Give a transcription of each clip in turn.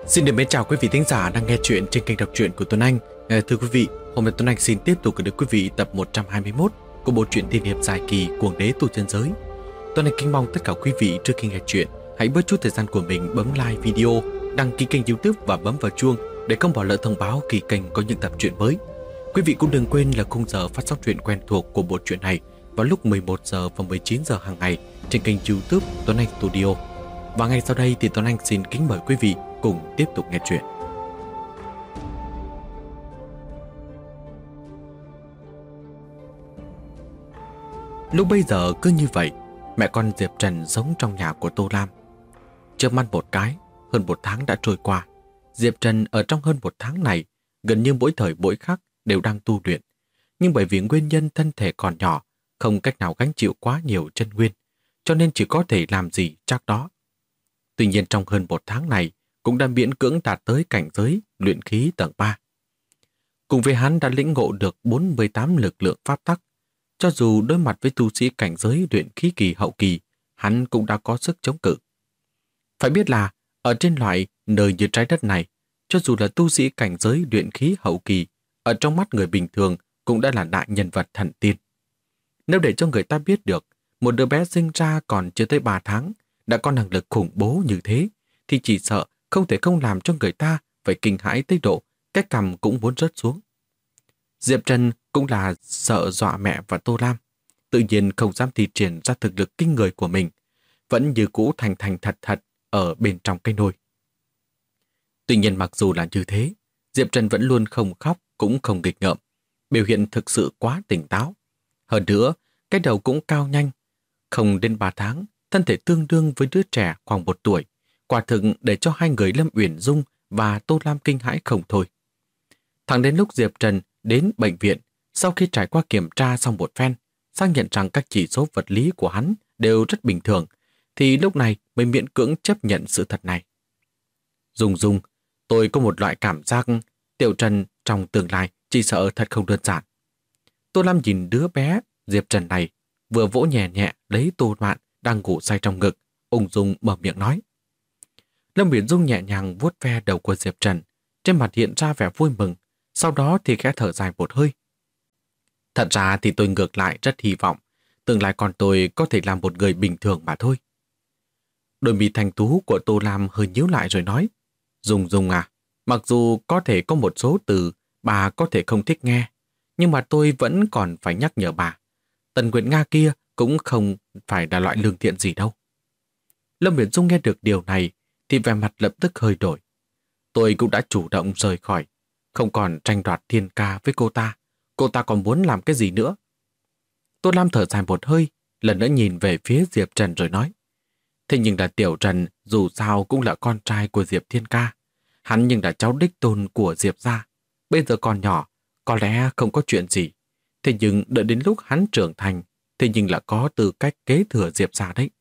Xin được mến chào quý vị thính giả đang nghe chuyện trên kênh đọc truyện của Tuấn Anh. Thưa quý vị, hôm nay Tuấn Anh xin tiếp tục gửi đến quý vị tập 121 của bộ truyện tiên hiệp dài kỳ Cuồng Đế Tu Chân Giới. Tuấn Anh kính mong tất cả quý vị trước khi nghe chuyện hãy bớt chút thời gian của mình bấm like video, đăng ký kênh YouTube và bấm vào chuông để không bỏ lỡ thông báo khi kênh có những tập truyện mới. Quý vị cũng đừng quên là khung giờ phát sóng truyện quen thuộc của bộ truyện này vào lúc 11 giờ và 19 giờ hàng ngày trên kênh YouTube Tuấn Anh Studio. Và ngay sau đây thì Tuấn Anh xin kính mời quý vị cùng tiếp tục nghe chuyện. Lúc bây giờ cứ như vậy, mẹ con Diệp Trần sống trong nhà của Tô Lam. Chớp mắt một cái, hơn một tháng đã trôi qua. Diệp Trần ở trong hơn một tháng này, gần như mỗi thời mỗi khắc đều đang tu luyện. Nhưng bởi vì nguyên nhân thân thể còn nhỏ, không cách nào gánh chịu quá nhiều chân nguyên, cho nên chỉ có thể làm gì chắc đó. Tuy nhiên trong hơn một tháng này, cũng đã miễn cưỡng đạt tới cảnh giới luyện khí tầng 3. Cùng với hắn đã lĩnh ngộ được 48 lực lượng pháp tắc. Cho dù đối mặt với tu sĩ cảnh giới luyện khí kỳ hậu kỳ, hắn cũng đã có sức chống cự. Phải biết là, ở trên loại nơi như trái đất này, cho dù là tu sĩ cảnh giới luyện khí hậu kỳ, ở trong mắt người bình thường cũng đã là đại nhân vật thần tiên. Nếu để cho người ta biết được, một đứa bé sinh ra còn chưa tới 3 tháng, đã có năng lực khủng bố như thế, thì chỉ sợ không thể không làm cho người ta phải kinh hãi tới độ cái cằm cũng muốn rớt xuống. Diệp Trần cũng là sợ dọa mẹ và Tô Lam, tự nhiên không dám thi triển ra thực lực kinh người của mình, vẫn như cũ thành thành thật thật ở bên trong cái nồi. Tuy nhiên mặc dù là như thế, Diệp Trần vẫn luôn không khóc cũng không nghịch ngợm, biểu hiện thực sự quá tỉnh táo. Hơn nữa, cái đầu cũng cao nhanh, không đến 3 tháng, thân thể tương đương với đứa trẻ khoảng 1 tuổi, quả thực để cho hai người Lâm Uyển Dung và Tô Lam kinh hãi không thôi. Thẳng đến lúc Diệp Trần đến bệnh viện, sau khi trải qua kiểm tra xong một phen, xác nhận rằng các chỉ số vật lý của hắn đều rất bình thường, thì lúc này mới miễn cưỡng chấp nhận sự thật này. Dung, tôi có một loại cảm giác Tiểu Trần trong tương lai chỉ sợ thật không đơn giản. Tô Lam nhìn đứa bé Diệp Trần này, vừa vỗ nhẹ nhẹ lấy Tô Mạn đang ngủ say trong ngực, ung dung mở miệng nói. Lâm Uyển Dung nhẹ nhàng vuốt ve đầu của Diệp Trần, trên mặt hiện ra vẻ vui mừng, sau đó thì khẽ thở dài một hơi. Thật ra thì tôi ngược lại rất hy vọng tương lai con tôi có thể làm một người bình thường mà thôi. Đôi mi thanh tú của Tô Lam hơi nhíu lại rồi nói, Dung à, mặc dù có thể có một số từ bà có thể không thích nghe, nhưng mà tôi vẫn còn phải nhắc nhở bà. Tần Nguyệt Nga kia cũng không phải là loại lương thiện gì đâu. Lâm Uyển Dung nghe được điều này thì vẻ mặt lập tức hơi đổi. Tôi cũng đã chủ động rời khỏi, không còn tranh đoạt thiên ca với cô ta còn muốn làm cái gì nữa? Tô Lam thở dài một hơi, lần nữa nhìn về phía Diệp Trần rồi nói. Thế nhưng là Tiểu Trần dù sao cũng là con trai của Diệp Thiên Ca, hắn nhưng là cháu đích tôn của Diệp gia, bây giờ còn nhỏ, có lẽ không có chuyện gì. Thế nhưng đợi đến lúc hắn trưởng thành, thế nhưng là có tư cách kế thừa Diệp gia đấy.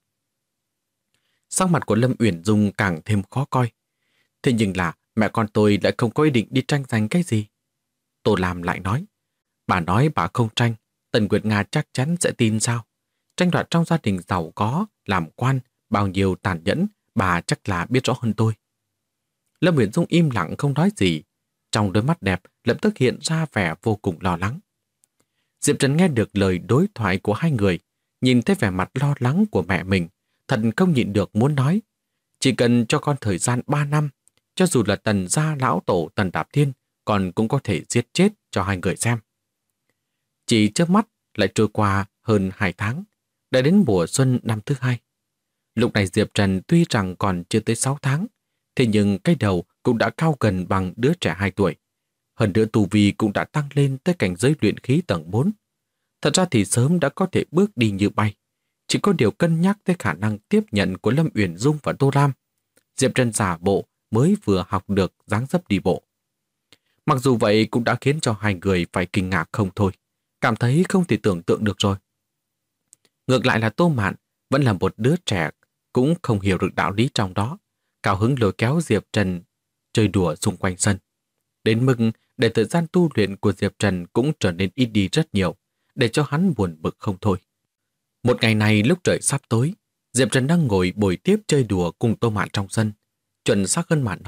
Sắc mặt của Lâm Uyển Dung càng thêm khó coi. Thế nhưng là mẹ con tôi lại không có ý định đi tranh giành cái gì. Tô Lam lại nói. Bà nói bà không tranh, Tần Nguyệt Nga chắc chắn sẽ tin sao? Tranh đoạt trong gia đình giàu có, làm quan, bao nhiêu tàn nhẫn, bà chắc là biết rõ hơn tôi. Lâm Uyển Dung im lặng không nói gì. Trong đôi mắt đẹp lập tức hiện ra vẻ vô cùng lo lắng. Diệp Trần nghe được lời đối thoại của hai người, nhìn thấy vẻ mặt lo lắng của mẹ mình, thật không nhịn được muốn nói. Chỉ cần cho con thời gian 3 năm, cho dù là Tần gia lão tổ Tần Đạp Thiên, con cũng có thể giết chết cho hai người xem. Chỉ chớp mắt lại trôi qua hơn 2 tháng, đã đến mùa xuân năm thứ 2. Lúc này Diệp Trần tuy rằng còn chưa tới 6 tháng, thế nhưng cái đầu cũng đã cao gần bằng đứa trẻ 2 tuổi. Hơn nữa tu vi cũng đã tăng lên tới cảnh giới luyện khí tầng 4. Thật ra thì sớm đã có thể bước đi như bay. Chỉ có điều cân nhắc tới khả năng tiếp nhận của Lâm Uyển Dung và Tô Lam, Diệp Trần giả bộ mới vừa học được dáng dấp đi bộ. Mặc dù vậy cũng đã khiến cho hai người phải kinh ngạc không thôi, cảm thấy không thể tưởng tượng được rồi. Ngược lại là Tô Mạn vẫn là một đứa trẻ, cũng không hiểu được đạo lý trong đó, cao hứng lôi kéo Diệp Trần chơi đùa xung quanh sân. Đến mức để thời gian tu luyện của Diệp Trần cũng trở nên ít đi rất nhiều, để cho hắn buồn bực không thôi. Một ngày này lúc trời sắp tối, Diệp Trần đang ngồi bồi tiếp chơi đùa cùng Tô Mạn trong sân. Chuẩn xác hơn mà nói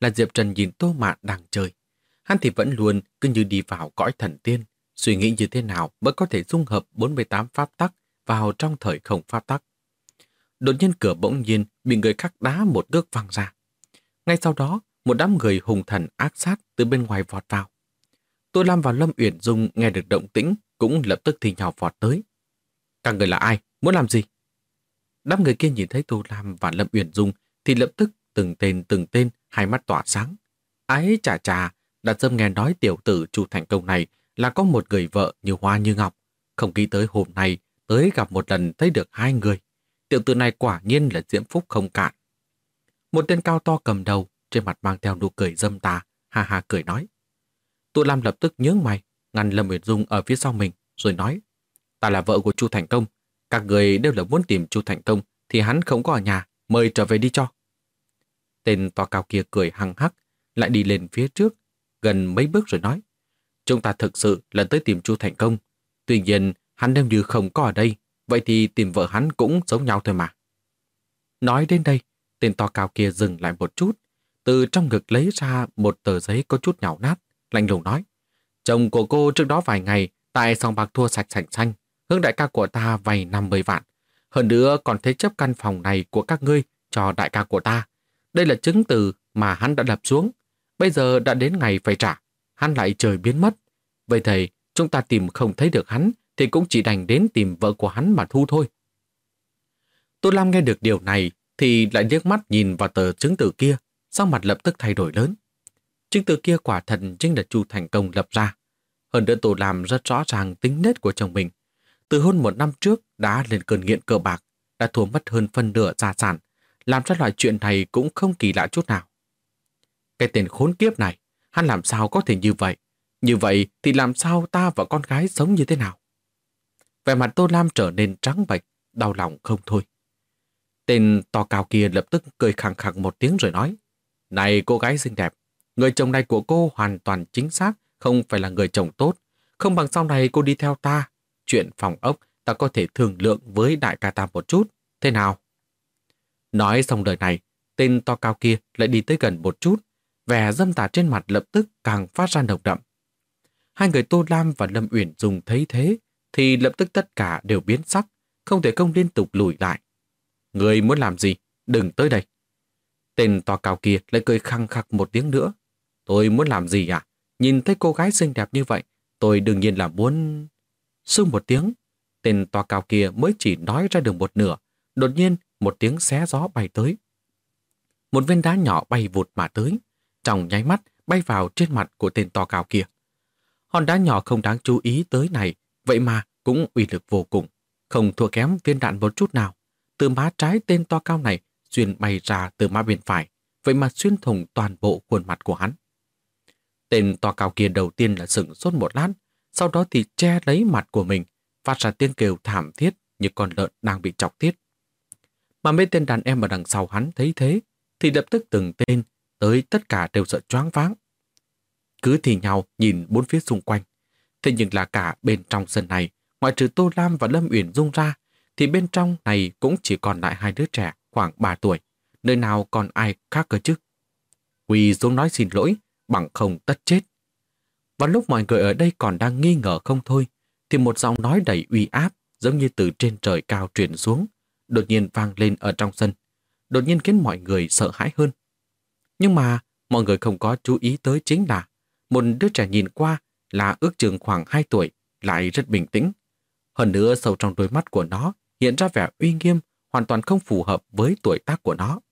là Diệp Trần nhìn Tô Mạn đang chơi. Hắn thì vẫn luôn cứ như đi vào cõi thần tiên, suy nghĩ như thế nào mới có thể dung hợp 48 pháp tắc vào trong thời không pháp tắc. Đột nhiên cửa bỗng nhiên bị người khác đá một cước văng ra. Ngay sau đó, một đám người hùng thần ác sát từ bên ngoài vọt vào. Tô Lam và Lâm Uyển Dung nghe được động tĩnh cũng lập tức thì nhào vọt tới. Các người là ai? Muốn làm gì? Đám người kia nhìn thấy Tô Lam và Lâm Uyển Dung thì lập tức từng tên, hai mắt tỏa sáng. Ái chà chà, đã dâm nghe nói tiểu tử Chu Thành Công này là có một người vợ như hoa như ngọc. Không nghĩ tới hôm nay tới gặp một lần thấy được hai người. Tiểu tử này quả nhiên là diễm phúc không cạn. Một tên cao to cầm đầu, trên mặt mang theo nụ cười dâm tà, ha ha cười nói. Tô Lam lập tức nhướng mày, ngăn Lâm Uyển Dung ở phía sau mình, rồi nói. Ta là vợ của Chu Thành Công. Các người đều là muốn tìm Chu Thành Công thì hắn không có ở nhà, mời trở về đi cho. Tên to cao kia cười hăng hắc, lại đi lên phía trước, gần mấy bước rồi nói. Chúng ta thực sự là tới tìm Chu Thành Công. Tuy nhiên, hắn nếu như không có ở đây, vậy thì tìm vợ hắn cũng giống nhau thôi mà. Nói đến đây, tên to cao kia dừng lại một chút, từ trong ngực lấy ra một tờ giấy có chút nhão nát, lạnh lùng nói. Chồng của cô trước đó vài ngày tại sòng bạc thua sạch sành xanh, hướng đại ca của ta vay 50 vạn. Hơn nữa còn thế chấp căn phòng này của các ngươi cho đại ca của ta. Đây là chứng từ mà hắn đã lập xuống. Bây giờ đã đến ngày phải trả, hắn lại trời biến mất. Vậy thầy, chúng ta tìm không thấy được hắn thì cũng chỉ đành đến tìm vợ của hắn mà thu thôi. Tô Lam nghe được điều này thì lại liếc mắt nhìn vào tờ chứng từ kia, sau mặt lập tức thay đổi lớn. Chứng từ kia quả thật chính là Chu Thành Công lập ra. Hơn nữa Tô Lam rất rõ ràng tính nết của chồng mình. Từ hơn 1 năm trước đã lên cơn nghiện cờ bạc, đã thua mất hơn phân nửa gia sản, làm ra loại chuyện này cũng không kỳ lạ chút nào. Cái tên khốn kiếp này, hắn làm sao có thể như vậy? Như vậy thì làm sao ta và con gái sống như thế nào? Vẻ mặt Tô Lam trở nên trắng bệch, đau lòng không thôi. Tên to cao kia lập tức cười khẳng khặc một tiếng rồi nói. Này cô gái xinh đẹp, người chồng này của cô hoàn toàn chính xác không phải là người chồng tốt. Không bằng sau này cô đi theo ta. Chuyện phòng ốc ta có thể thương lượng với đại ca ta một chút. Thế nào? Nói xong lời này, tên to cao kia lại đi tới gần một chút. Vẻ dâm tà trên mặt lập tức càng phát ra nồng đậm. Hai người Tô Lam và Lâm Uyển Dung thấy thế thì lập tức tất cả đều biến sắc, không thể không liên tục lùi lại. Người muốn làm gì? Đừng tới đây. Tên to cao kia lại cười khăng khặc một tiếng nữa. Tôi muốn làm gì à? Nhìn thấy cô gái xinh đẹp như vậy, tôi đương nhiên là muốn... Xưng một tiếng, tên to cao kia mới chỉ nói ra được một nửa. Đột nhiên, một tiếng xé gió bay tới. Một viên đá nhỏ bay vụt mà tới, trong nháy mắt bay vào trên mặt của tên to cao kia. Hòn đá nhỏ không đáng chú ý tới này, vậy mà cũng uy lực vô cùng, không thua kém viên đạn một chút nào. Từ má trái tên to cao này xuyên bay ra từ má bên phải, vậy mà xuyên thủng toàn bộ khuôn mặt của hắn. Tên to cao kia đầu tiên là sửng sốt một lát, sau đó thì che lấy mặt của mình, phát ra tiếng kêu thảm thiết như con lợn đang bị chọc tiết. Mà mấy tên đàn em ở đằng sau hắn thấy thế, thì lập tức từng tên tới tất cả đều sợ choáng váng. Cứ thì nhau nhìn bốn phía xung quanh. Thế nhưng là cả bên trong sân này, ngoại trừ Tô Lam và Lâm Uyển Dung ra, thì bên trong này cũng chỉ còn lại hai đứa trẻ khoảng 3 tuổi. Nơi nào còn ai khác cơ chứ? Quỳ xuống nói xin lỗi, bằng không tất chết. Và lúc mọi người ở đây còn đang nghi ngờ không thôi, thì một giọng nói đầy uy áp giống như từ trên trời cao truyền xuống, đột nhiên vang lên ở trong sân, đột nhiên khiến mọi người sợ hãi hơn. Nhưng mà mọi người không có chú ý tới chính là một đứa trẻ nhìn qua là ước chừng khoảng 2 tuổi, lại rất bình tĩnh. Hơn nữa sâu trong đôi mắt của nó hiện ra vẻ uy nghiêm, hoàn toàn không phù hợp với tuổi tác của nó.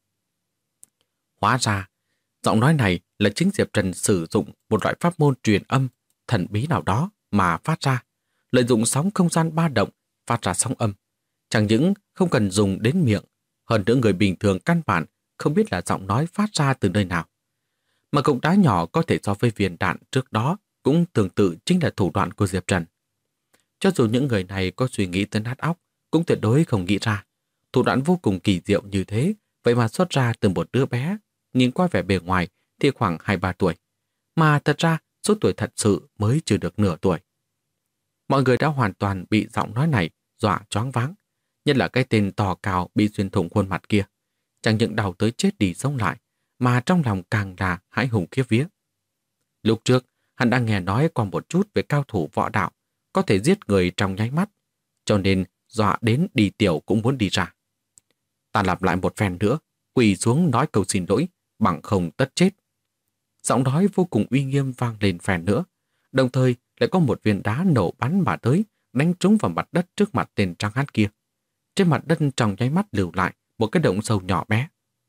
Hóa ra, giọng nói này là chính Diệp Trần sử dụng một loại pháp môn truyền âm thần bí nào đó mà phát ra, lợi dụng sóng không gian ba động phát ra sóng âm. Chẳng những không cần dùng đến miệng, hơn nữa người bình thường căn bản không biết là giọng nói phát ra từ nơi nào. Mà cục đá nhỏ có thể so với viên đạn trước đó cũng tương tự chính là thủ đoạn của Diệp Trần. Cho dù những người này có suy nghĩ tới nát óc, cũng tuyệt đối không nghĩ ra. Thủ đoạn vô cùng kỳ diệu như thế, vậy mà xuất ra từ một đứa bé, nhìn qua vẻ bề ngoài thì khoảng 2-3 tuổi. Mà thật ra số tuổi thật sự mới chưa được nửa tuổi. Mọi người đã hoàn toàn bị giọng nói này dọa choáng váng, nhất là cái tên to cao bị xuyên thủng khuôn mặt kia. Chẳng những đau tới chết đi sống lại, mà trong lòng càng là hãi hùng khiếp vía. Lúc trước, hắn đã nghe nói qua một chút về cao thủ võ đạo, có thể giết người trong nháy mắt, cho nên dọa đến đi tiểu cũng muốn đi ra. Ta lặp lại một phen nữa, quỳ xuống nói câu xin lỗi, bằng không tất chết. Giọng nói vô cùng uy nghiêm vang lên phen nữa, đồng thời lại có một viên đá nổ bắn mà tới, đánh trúng vào mặt đất trước mặt tên trắng hán kia. Trên mặt đất trong nháy mắt lưu lại một cái động sâu nhỏ bé.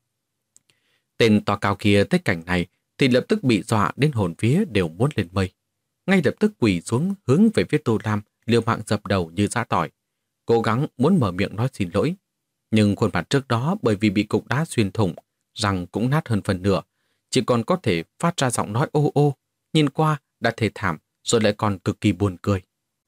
Tên to cao kia thấy cảnh này thì lập tức bị dọa đến hồn vía đều muốn lên mây. Ngay lập tức quỳ xuống hướng về phía Tô Lam, liều mạng dập đầu như giã tỏi, cố gắng muốn mở miệng nói xin lỗi. Nhưng khuôn mặt trước đó bởi vì bị cục đá xuyên thủng, răng cũng nát hơn phần nửa, chỉ còn có thể phát ra giọng nói ô ô, nhìn qua đã thê thảm rồi lại còn cực kỳ buồn cười.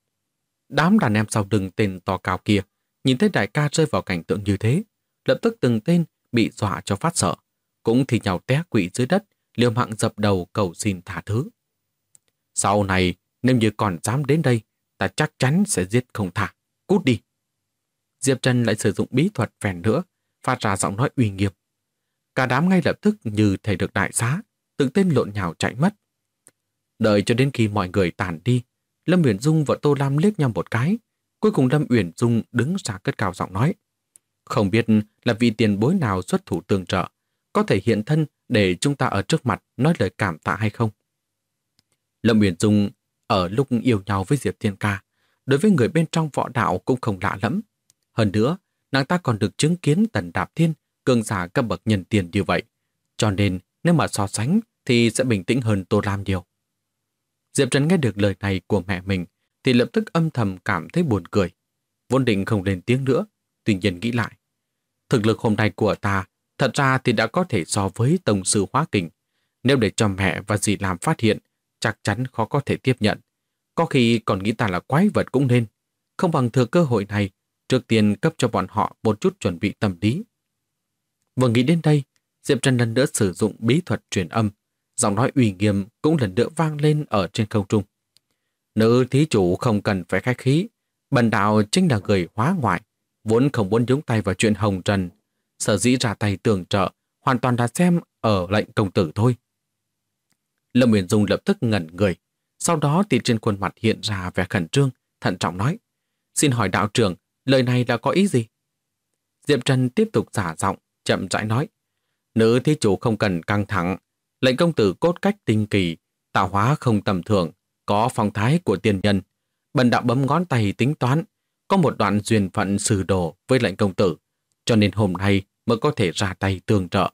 Đám đàn em sau lưng tên to cao kia nhìn thấy đại ca rơi vào cảnh tượng như thế, lập tức từng tên bị dọa cho phát sợ, cũng thì nhào té quỵ dưới đất, liều mạng dập đầu cầu xin tha thứ. Sau này, nếu như còn dám đến đây, ta chắc chắn sẽ giết không tha. Cút đi. Diệp Trần lại sử dụng bí thuật phèn nữa, phát ra giọng nói uy nghiêm. Cả đám ngay lập tức như thầy được đại xá, từng tên lộn nhào chạy mất. Đợi cho đến khi mọi người tản đi, Lâm Uyển Dung và Tô Lam liếc nhau một cái. Cuối cùng Lâm Uyển Dung đứng ra cất cao giọng nói. Không biết là vị tiền bối nào xuất thủ tương trợ, có thể hiện thân để chúng ta ở trước mặt nói lời cảm tạ hay không? Lâm Uyển Dung ở lúc yêu nhau với Diệp Thiên Ca, đối với người bên trong võ đạo cũng không lạ lẫm. Hơn nữa, nàng ta còn được chứng kiến Tần Đạp Thiên, cường giả cấp bậc nhân tiền như vậy. Cho nên, nếu mà so sánh thì sẽ bình tĩnh hơn Tô Lam nhiều. Diệp Trần nghe được lời này của mẹ mình thì lập tức âm thầm cảm thấy buồn cười. Vốn định không lên tiếng nữa, tuy nhiên nghĩ lại. Thực lực hôm nay của ta thật ra thì đã có thể so với Tông sư Hóa Kình. Nếu để cho mẹ và dì làm phát hiện, chắc chắn khó có thể tiếp nhận. Có khi còn nghĩ ta là quái vật cũng nên. Không bằng thừa cơ hội này, trước tiên cấp cho bọn họ một chút chuẩn bị tâm lý. Vừa nghĩ đến đây, Diệp Trần lần nữa sử dụng bí thuật truyền âm. Giọng nói uy nghiêm cũng lần nữa vang lên ở trên không trung. Nữ thí chủ không cần phải khách khí. Bần đạo chính là người hóa ngoại, vốn không muốn nhúng tay vào chuyện hồng trần. Sở dĩ ra tay tường trợ, hoàn toàn là xem ở lệnh công tử thôi. Lâm Uyển Dung lập tức ngẩn người. Sau đó thì trên khuôn mặt hiện ra vẻ khẩn trương, thận trọng nói. Xin hỏi đạo trưởng, lời này là có ý gì? Diệp Trần tiếp tục giả giọng, chậm rãi nói. Nữ thí chủ không cần căng thẳng. Lệnh công tử cốt cách tinh kỳ, tạo hóa không tầm thường, có phong thái của tiên nhân. Bần đạo bấm ngón tay tính toán, có một đoạn duyên phận sử đồ với lệnh công tử, cho nên hôm nay mới có thể ra tay tương trợ.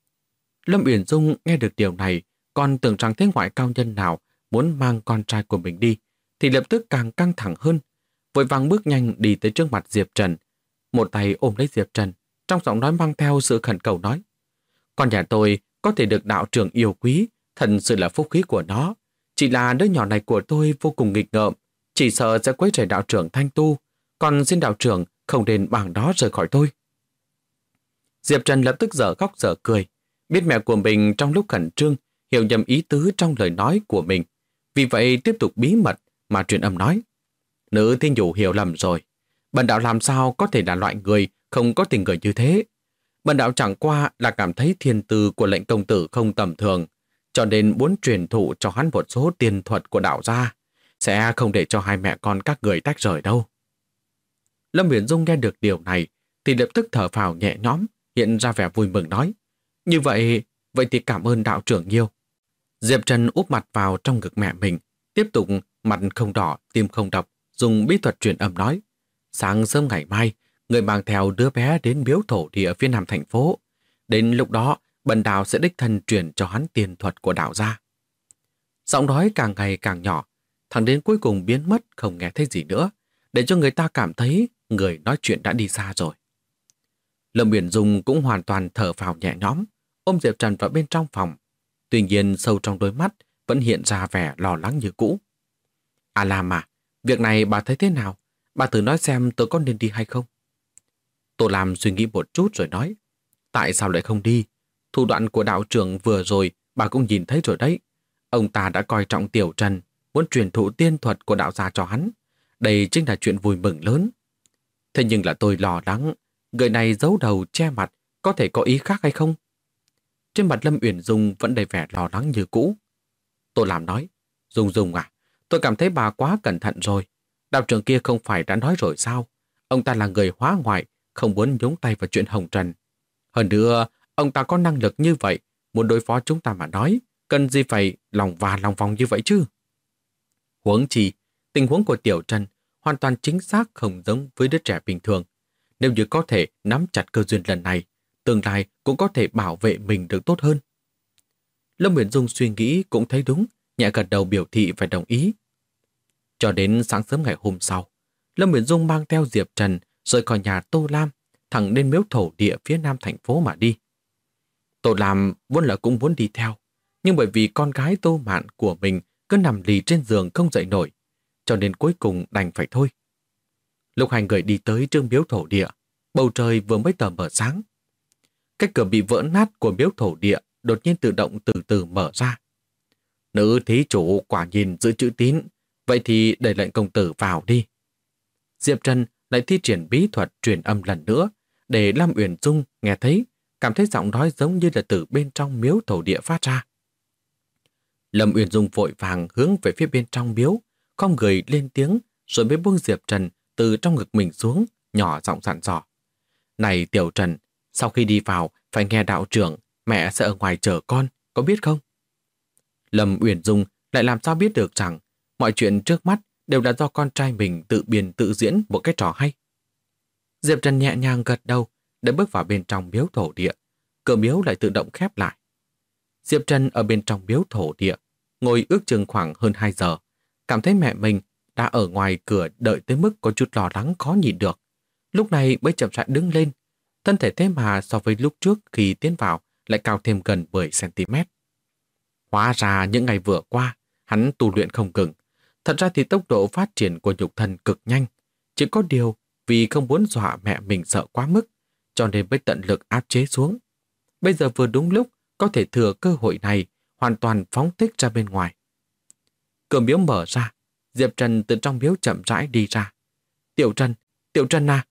Lâm Uyển Dung nghe được điều này, còn tưởng rằng thế ngoại cao nhân nào muốn mang con trai của mình đi, thì lập tức càng căng thẳng hơn, vội vàng bước nhanh đi tới trước mặt Diệp Trần. Một tay ôm lấy Diệp Trần, trong giọng nói mang theo sự khẩn cầu nói. Con nhà tôi có thể được đạo trưởng yêu quý, thật sự là phúc khí của nó. Chỉ là đứa nhỏ này của tôi vô cùng nghịch ngợm, chỉ sợ sẽ quấy rầy đạo trưởng thanh tu, còn xin đạo trưởng không nên bằng đó rời khỏi tôi. Diệp Trần lập tức dở khóc dở cười, biết mẹ của mình trong lúc khẩn trương hiểu nhầm ý tứ trong lời nói của mình. Vì vậy tiếp tục bí mật mà truyền âm nói. Nữ thiên chủ hiểu lầm rồi. Bần đạo làm sao có thể là loại người không có tình người như thế. Bần đạo chẳng qua là cảm thấy thiên tư của lệnh công tử không tầm thường, cho nên muốn truyền thụ cho hắn một số tiền thuật của đạo gia, sẽ không để cho hai mẹ con các người tách rời đâu. Lâm Uyển Dung nghe được điều này thì lập tức thở phào nhẹ nhõm, hiện ra vẻ vui mừng nói. Như vậy thì cảm ơn đạo trưởng nhiều. Diệp Trần úp mặt vào trong ngực mẹ mình, tiếp tục mặt không đỏ, tim không đập, dùng bí thuật truyền âm nói. Sáng sớm ngày mai, người mang theo đứa bé đến miếu thổ địa phía nam thành phố. Đến lúc đó, bần đạo sẽ đích thân truyền cho hắn tiền thuật của đạo gia. Giọng nói càng ngày càng nhỏ, thẳng đến cuối cùng biến mất không nghe thấy gì nữa, để cho người ta cảm thấy người nói chuyện đã đi xa rồi. Lâm Uyển Dung cũng hoàn toàn thở phào nhẹ nhõm, ôm Diệp Trần vào bên trong phòng. Tuy nhiên sâu trong đôi mắt vẫn hiện ra vẻ lo lắng như cũ. À Lam à, việc này bà thấy thế nào? Bà thử nói xem tôi có nên đi hay không? Tô Lam suy nghĩ một chút rồi nói. Tại sao lại không đi? Thủ đoạn của đạo trưởng vừa rồi bà cũng nhìn thấy rồi đấy. Ông ta đã coi trọng Tiểu Trần, muốn truyền thụ tiên thuật của đạo gia cho hắn. Đây chính là chuyện vui mừng lớn. Thế nhưng là tôi lo lắng, người này giấu đầu che mặt, có thể có ý khác hay không? Trên mặt Lâm Uyển Dung vẫn đầy vẻ lo lắng như cũ. Tô Lam nói, Dung à, tôi cảm thấy bà quá cẩn thận rồi. Đạo trưởng kia không phải đã nói rồi sao? Ông ta là người hóa ngoại, không muốn nhúng tay vào chuyện hồng trần. Hơn nữa, ông ta có năng lực như vậy, muốn đối phó chúng ta mà nói, cần gì phải lòng vòng như vậy chứ? Huống chi, tình huống của Tiểu Trần hoàn toàn chính xác không giống với đứa trẻ bình thường. Nếu như có thể nắm chặt cơ duyên lần này, tương lai cũng có thể bảo vệ mình được tốt hơn. Lâm Uyển Dung suy nghĩ cũng thấy đúng, nhẹ gật đầu biểu thị phải đồng ý. Cho đến sáng sớm ngày hôm sau, Lâm Uyển Dung mang theo Diệp Trần rời khỏi nhà Tô Lam, thẳng đến miếu thổ địa phía nam thành phố mà đi. Tô Lam vốn là cũng muốn đi theo, nhưng bởi vì con gái Tô Mạn của mình cứ nằm lì trên giường không dậy nổi, cho nên cuối cùng đành phải thôi. Lúc hai người đi tới trước miếu thổ địa, bầu trời vừa mới tờ mờ sáng. Cái cửa bị vỡ nát của miếu thổ địa đột nhiên tự động từ từ mở ra. Nữ thí chủ quả nhìn giữ chữ tín, vậy thì để lệnh công tử vào đi. Diệp Trần lại thi triển bí thuật truyền âm lần nữa, để Lâm Uyển Dung nghe thấy, cảm thấy giọng nói giống như là từ bên trong miếu thổ địa phát ra. Lâm Uyển Dung vội vàng hướng về phía bên trong miếu, không người lên tiếng, rồi mới buông Diệp Trần từ trong ngực mình xuống, nhỏ giọng dặn dò. Này Tiểu Trần, sau khi đi vào, phải nghe đạo trưởng, mẹ sẽ ở ngoài chờ con, có biết không? Lâm Uyển Dung lại làm sao biết được rằng mọi chuyện trước mắt đều là do con trai mình tự biên tự diễn một cái trò hay. Diệp Trần nhẹ nhàng gật đầu để bước vào bên trong miếu thổ địa, cửa miếu lại tự động khép lại. Diệp Trần ở bên trong miếu thổ địa, ngồi ước chừng khoảng hơn 2 giờ, cảm thấy mẹ mình đã ở ngoài cửa đợi tới mức có chút lo lắng khó nhịn được. Lúc này mới chậm rãi đứng lên, thân thể thế mà so với lúc trước khi tiến vào lại cao thêm gần 10cm. Hóa ra những ngày vừa qua, hắn tu luyện không ngừng. Thật ra thì tốc độ phát triển của nhục thân cực nhanh, chỉ có điều vì không muốn dọa mẹ mình sợ quá mức, cho nên mới tận lực áp chế xuống. Bây giờ vừa đúng lúc có thể thừa cơ hội này hoàn toàn phóng thích ra bên ngoài. Cửa miếu mở ra, Diệp Trần từ trong miếu chậm rãi đi ra. Tiểu Trần à!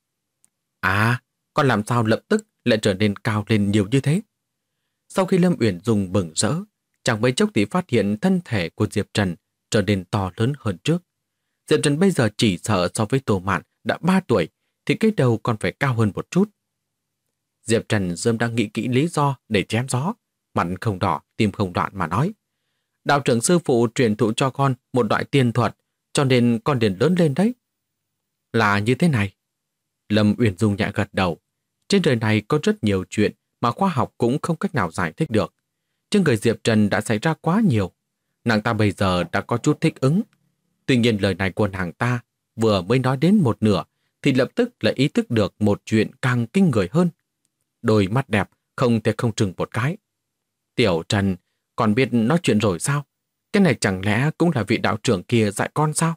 À, con làm sao lập tức lại trở nên cao lên nhiều như thế? Sau khi Lâm Uyển Dung mừng rỡ, chẳng mấy chốc thì phát hiện thân thể của Diệp Trần trở nên to lớn hơn trước. Diệp Trần bây giờ chỉ sợ so với Tô Mạn đã 3 tuổi thì cái đầu còn phải cao hơn một chút. Diệp Trần dâm đang nghĩ kỹ lý do để chém gió, mặt không đỏ, tim không đoạn mà nói. Đạo trưởng sư phụ truyền thụ cho con một loại tiên thuật, cho nên con liền lớn lên đấy. Là như thế này. Lâm Uyển Dung nhẹ gật đầu. Trên đời này có rất nhiều chuyện mà khoa học cũng không cách nào giải thích được. Trên người Diệp Trần đã xảy ra quá nhiều. Nàng ta bây giờ đã có chút thích ứng. Tuy nhiên lời này của nàng ta vừa mới nói đến một nửa thì lập tức lại ý thức được một chuyện càng kinh người hơn. Đôi mắt đẹp không thể không chừng một cái. Tiểu Trần, còn biết nói chuyện rồi sao? Cái này chẳng lẽ cũng là vị đạo trưởng kia dạy con sao?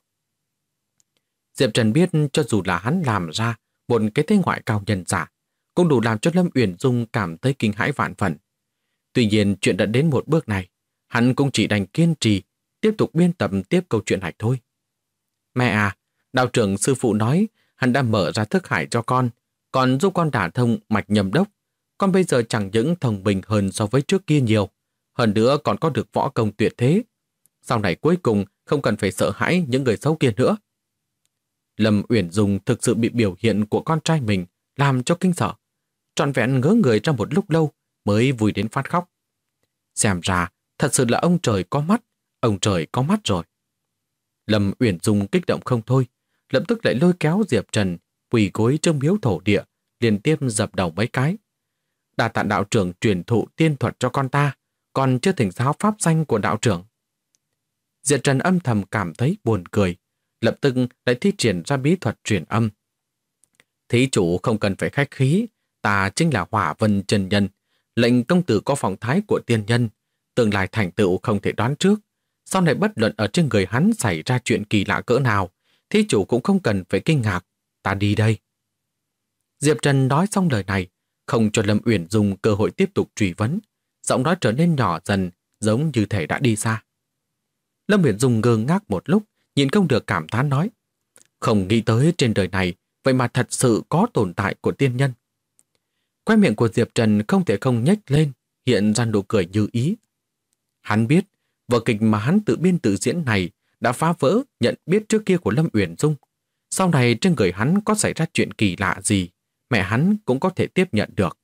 Diệp Trần biết cho dù là hắn làm ra một cái thế ngoại cao nhân giả, cũng đủ làm cho Lâm Uyển Dung cảm thấy kinh hãi vạn phần. Tuy nhiên chuyện đã đến một bước này, hắn cũng chỉ đành kiên trì, tiếp tục biên tập tiếp câu chuyện này thôi. Mẹ à, đạo trưởng sư phụ nói hắn đã mở ra thức hải cho con, còn giúp con đả thông mạch nhâm đốc. Con bây giờ chẳng những thông minh hơn so với trước kia nhiều, hơn nữa còn có được võ công tuyệt thế. Sau này cuối cùng không cần phải sợ hãi những người xấu kia nữa. Lâm Uyển Dung thực sự bị biểu hiện của con trai mình làm cho kinh sợ. Trọn vẹn ngớ người trong một lúc lâu mới vui đến phát khóc. Xem ra thật sự là ông trời có mắt rồi. Lâm Uyển Dung kích động không thôi, lập tức lại lôi kéo Diệp Trần quỳ gối trong miếu thổ địa, liên tiếp dập đầu mấy cái. Đa tạ đạo trưởng truyền thụ tiên thuật cho con ta, còn chưa thỉnh giáo pháp danh của đạo trưởng. Diệp Trần âm thầm cảm thấy buồn cười, lập tức lại thi triển ra bí thuật truyền âm. Thí chủ không cần phải khách khí, ta chính là Hỏa Vân chân nhân, lệnh công tử có phong thái của tiên nhân, tương lai thành tựu không thể đoán trước. Sau này bất luận ở trên người hắn xảy ra chuyện kỳ lạ cỡ nào, thí chủ cũng không cần phải kinh ngạc, ta đi đây. Diệp Trần nói xong lời này, không cho Lâm Uyển Dung cơ hội tiếp tục truy vấn, giọng nói trở nên nhỏ dần, giống như thể đã đi xa. Lâm Uyển Dung ngơ ngác một lúc, nhìn không được cảm thán nói, không nghĩ tới trên đời này, vậy mà thật sự có tồn tại của tiên nhân. Khóe miệng của Diệp Trần không thể không nhếch lên, hiện ra nụ cười như ý. Hắn biết, vở kịch mà hắn tự biên tự diễn này đã phá vỡ nhận biết trước kia của Lâm Uyển Dung. Sau này trên người hắn có xảy ra chuyện kỳ lạ gì, mẹ hắn cũng có thể tiếp nhận được.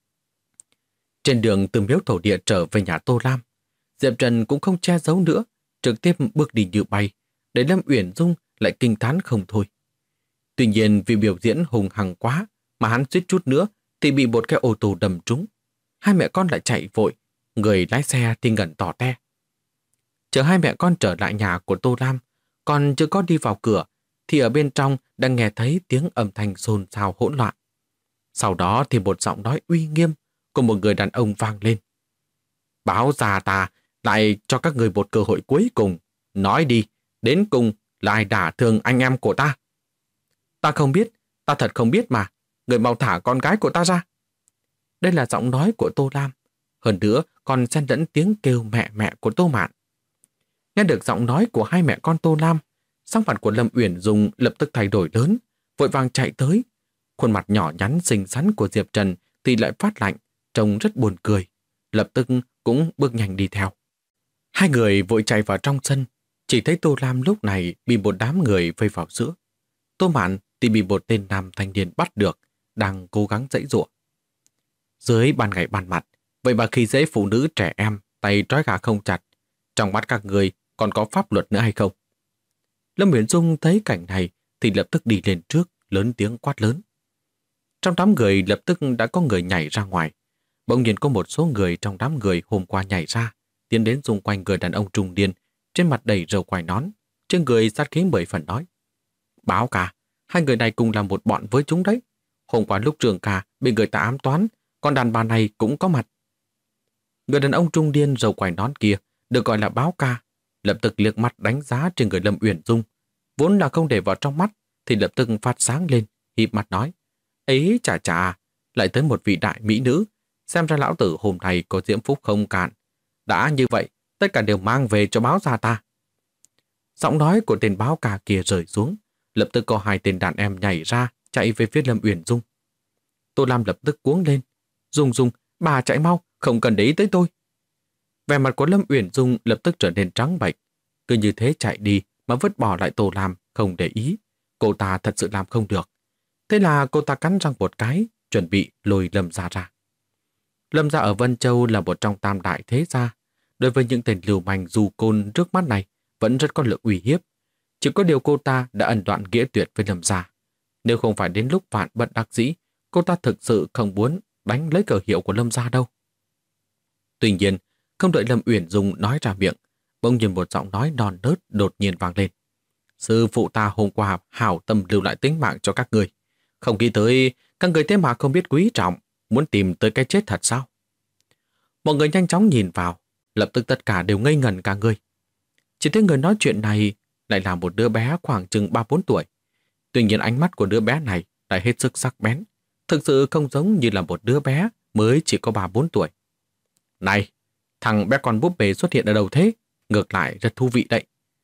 Trên đường từ miếu thổ địa trở về nhà Tô Lam, Diệp Trần cũng không che giấu nữa, trực tiếp bước đi như bay, để Lâm Uyển Dung lại kinh thán không thôi. Tuy nhiên vì biểu diễn hùng hằng quá mà hắn suýt chút nữa thì bị một cái ô tô đâm trúng. Hai mẹ con lại chạy vội, người lái xe thì ngẩn tỏ te. Chờ hai mẹ con trở lại nhà của Tô Lam, còn chưa có đi vào cửa thì ở bên trong đang nghe thấy tiếng âm thanh xôn xao hỗn loạn. Sau đó thì một giọng nói uy nghiêm của một người đàn ông vang lên. Báo già ta lại cho các người một cơ hội cuối cùng. Nói đi, đến cùng là ai đả thương anh em của ta? Ta không biết, ta thật không biết mà. Người mau thả con gái của ta ra. Đây là giọng nói của Tô Lam. Hơn nữa còn xen lẫn tiếng kêu mẹ mẹ của Tô Mạn. Nghe được giọng nói của hai mẹ con Tô Lam, sắc mặt của Lâm Uyển Dung lập tức thay đổi lớn, vội vàng chạy tới. Khuôn mặt nhỏ nhắn xinh xắn của Diệp Trần thì lại phát lạnh, trông rất buồn cười. Lập tức cũng bước nhanh đi theo. Hai người vội chạy vào trong sân, chỉ thấy Tô Lam lúc này bị một đám người vây vào giữa. Tô Mạn thì bị một tên nam thanh niên bắt được, đang cố gắng giãy giụa. Dưới ban ngày ban mặt, vậy mà khi dễ phụ nữ trẻ em, tay trói gà không chặt, trong mắt các người còn có pháp luật nữa hay không? Lâm Uyển Dung thấy cảnh này thì lập tức đi lên trước, lớn tiếng quát lớn. Trong đám người lập tức đã có người nhảy ra ngoài. Bỗng nhiên có một số người trong đám người hôm qua nhảy ra, tiến đến xung quanh người đàn ông trung niên, trên mặt đầy râu quai nón, trên người sát khí 10 phần nói. Báo cả, hai người này cùng làm một bọn với chúng đấy. Hôm qua lúc trường ca bị người ta ám toán, còn đàn bà này cũng có mặt. Người đàn ông trung niên râu quai nón kia được gọi là Báo Ca, lập tức liếc mắt đánh giá trên người Lâm Uyển Dung, vốn là không để vào trong mắt thì lập tức phát sáng lên, híp mặt nói: "Ấy chà chà, lại tới một vị đại mỹ nữ, xem ra lão tử hôm nay có diễm phúc không cạn. Đã như vậy, tất cả đều mang về cho báo gia ta." Giọng nói của tên Báo Ca kia rơi xuống, lập tức có hai tên đàn em nhảy ra, chạy về phía Lâm Uyển Dung. Tô Lam lập tức cuống lên: Dung, bà chạy mau, không cần để ý tới tôi." Vẻ mặt của Lâm Uyển Dung lập tức trở nên trắng bệch, cứ như thế chạy đi mà vứt bỏ lại Tô Lam không để ý. Cô ta thật sự làm không được. Thế là cô ta cắn răng một cái, chuẩn bị lôi Lâm gia ra. Lâm gia ở Vân Châu là một trong tam đại thế gia. Đối với những tên lưu manh du côn trước mắt này vẫn rất có lực uy hiếp. Chỉ có điều cô ta đã ẩn đoạn nghĩa tuyệt với Lâm gia. Nếu không phải đến lúc vạn bất đắc dĩ, cô ta thực sự không muốn đánh lấy cờ hiệu của Lâm gia đâu. Tuy nhiên, không đợi Lâm Uyển Dung nói ra miệng, bỗng nhiên một giọng nói non nớt đột nhiên vang lên. Sư phụ ta hôm qua hảo tâm lưu lại tính mạng cho các người. Không nghĩ tới các người thế mà không biết quý trọng, muốn tìm tới cái chết thật sao? Mọi người nhanh chóng nhìn vào, lập tức tất cả đều ngây ngẩn cả người. Chỉ thấy người nói chuyện này lại là một đứa bé khoảng chừng 3-4 tuổi. Tuy nhiên ánh mắt của đứa bé này lại hết sức sắc bén, thực sự không giống như là một đứa bé mới chỉ có 3-4 tuổi. Này, thằng bé con búp bê xuất hiện ở đâu thế? Ngược lại rất thú vị đấy.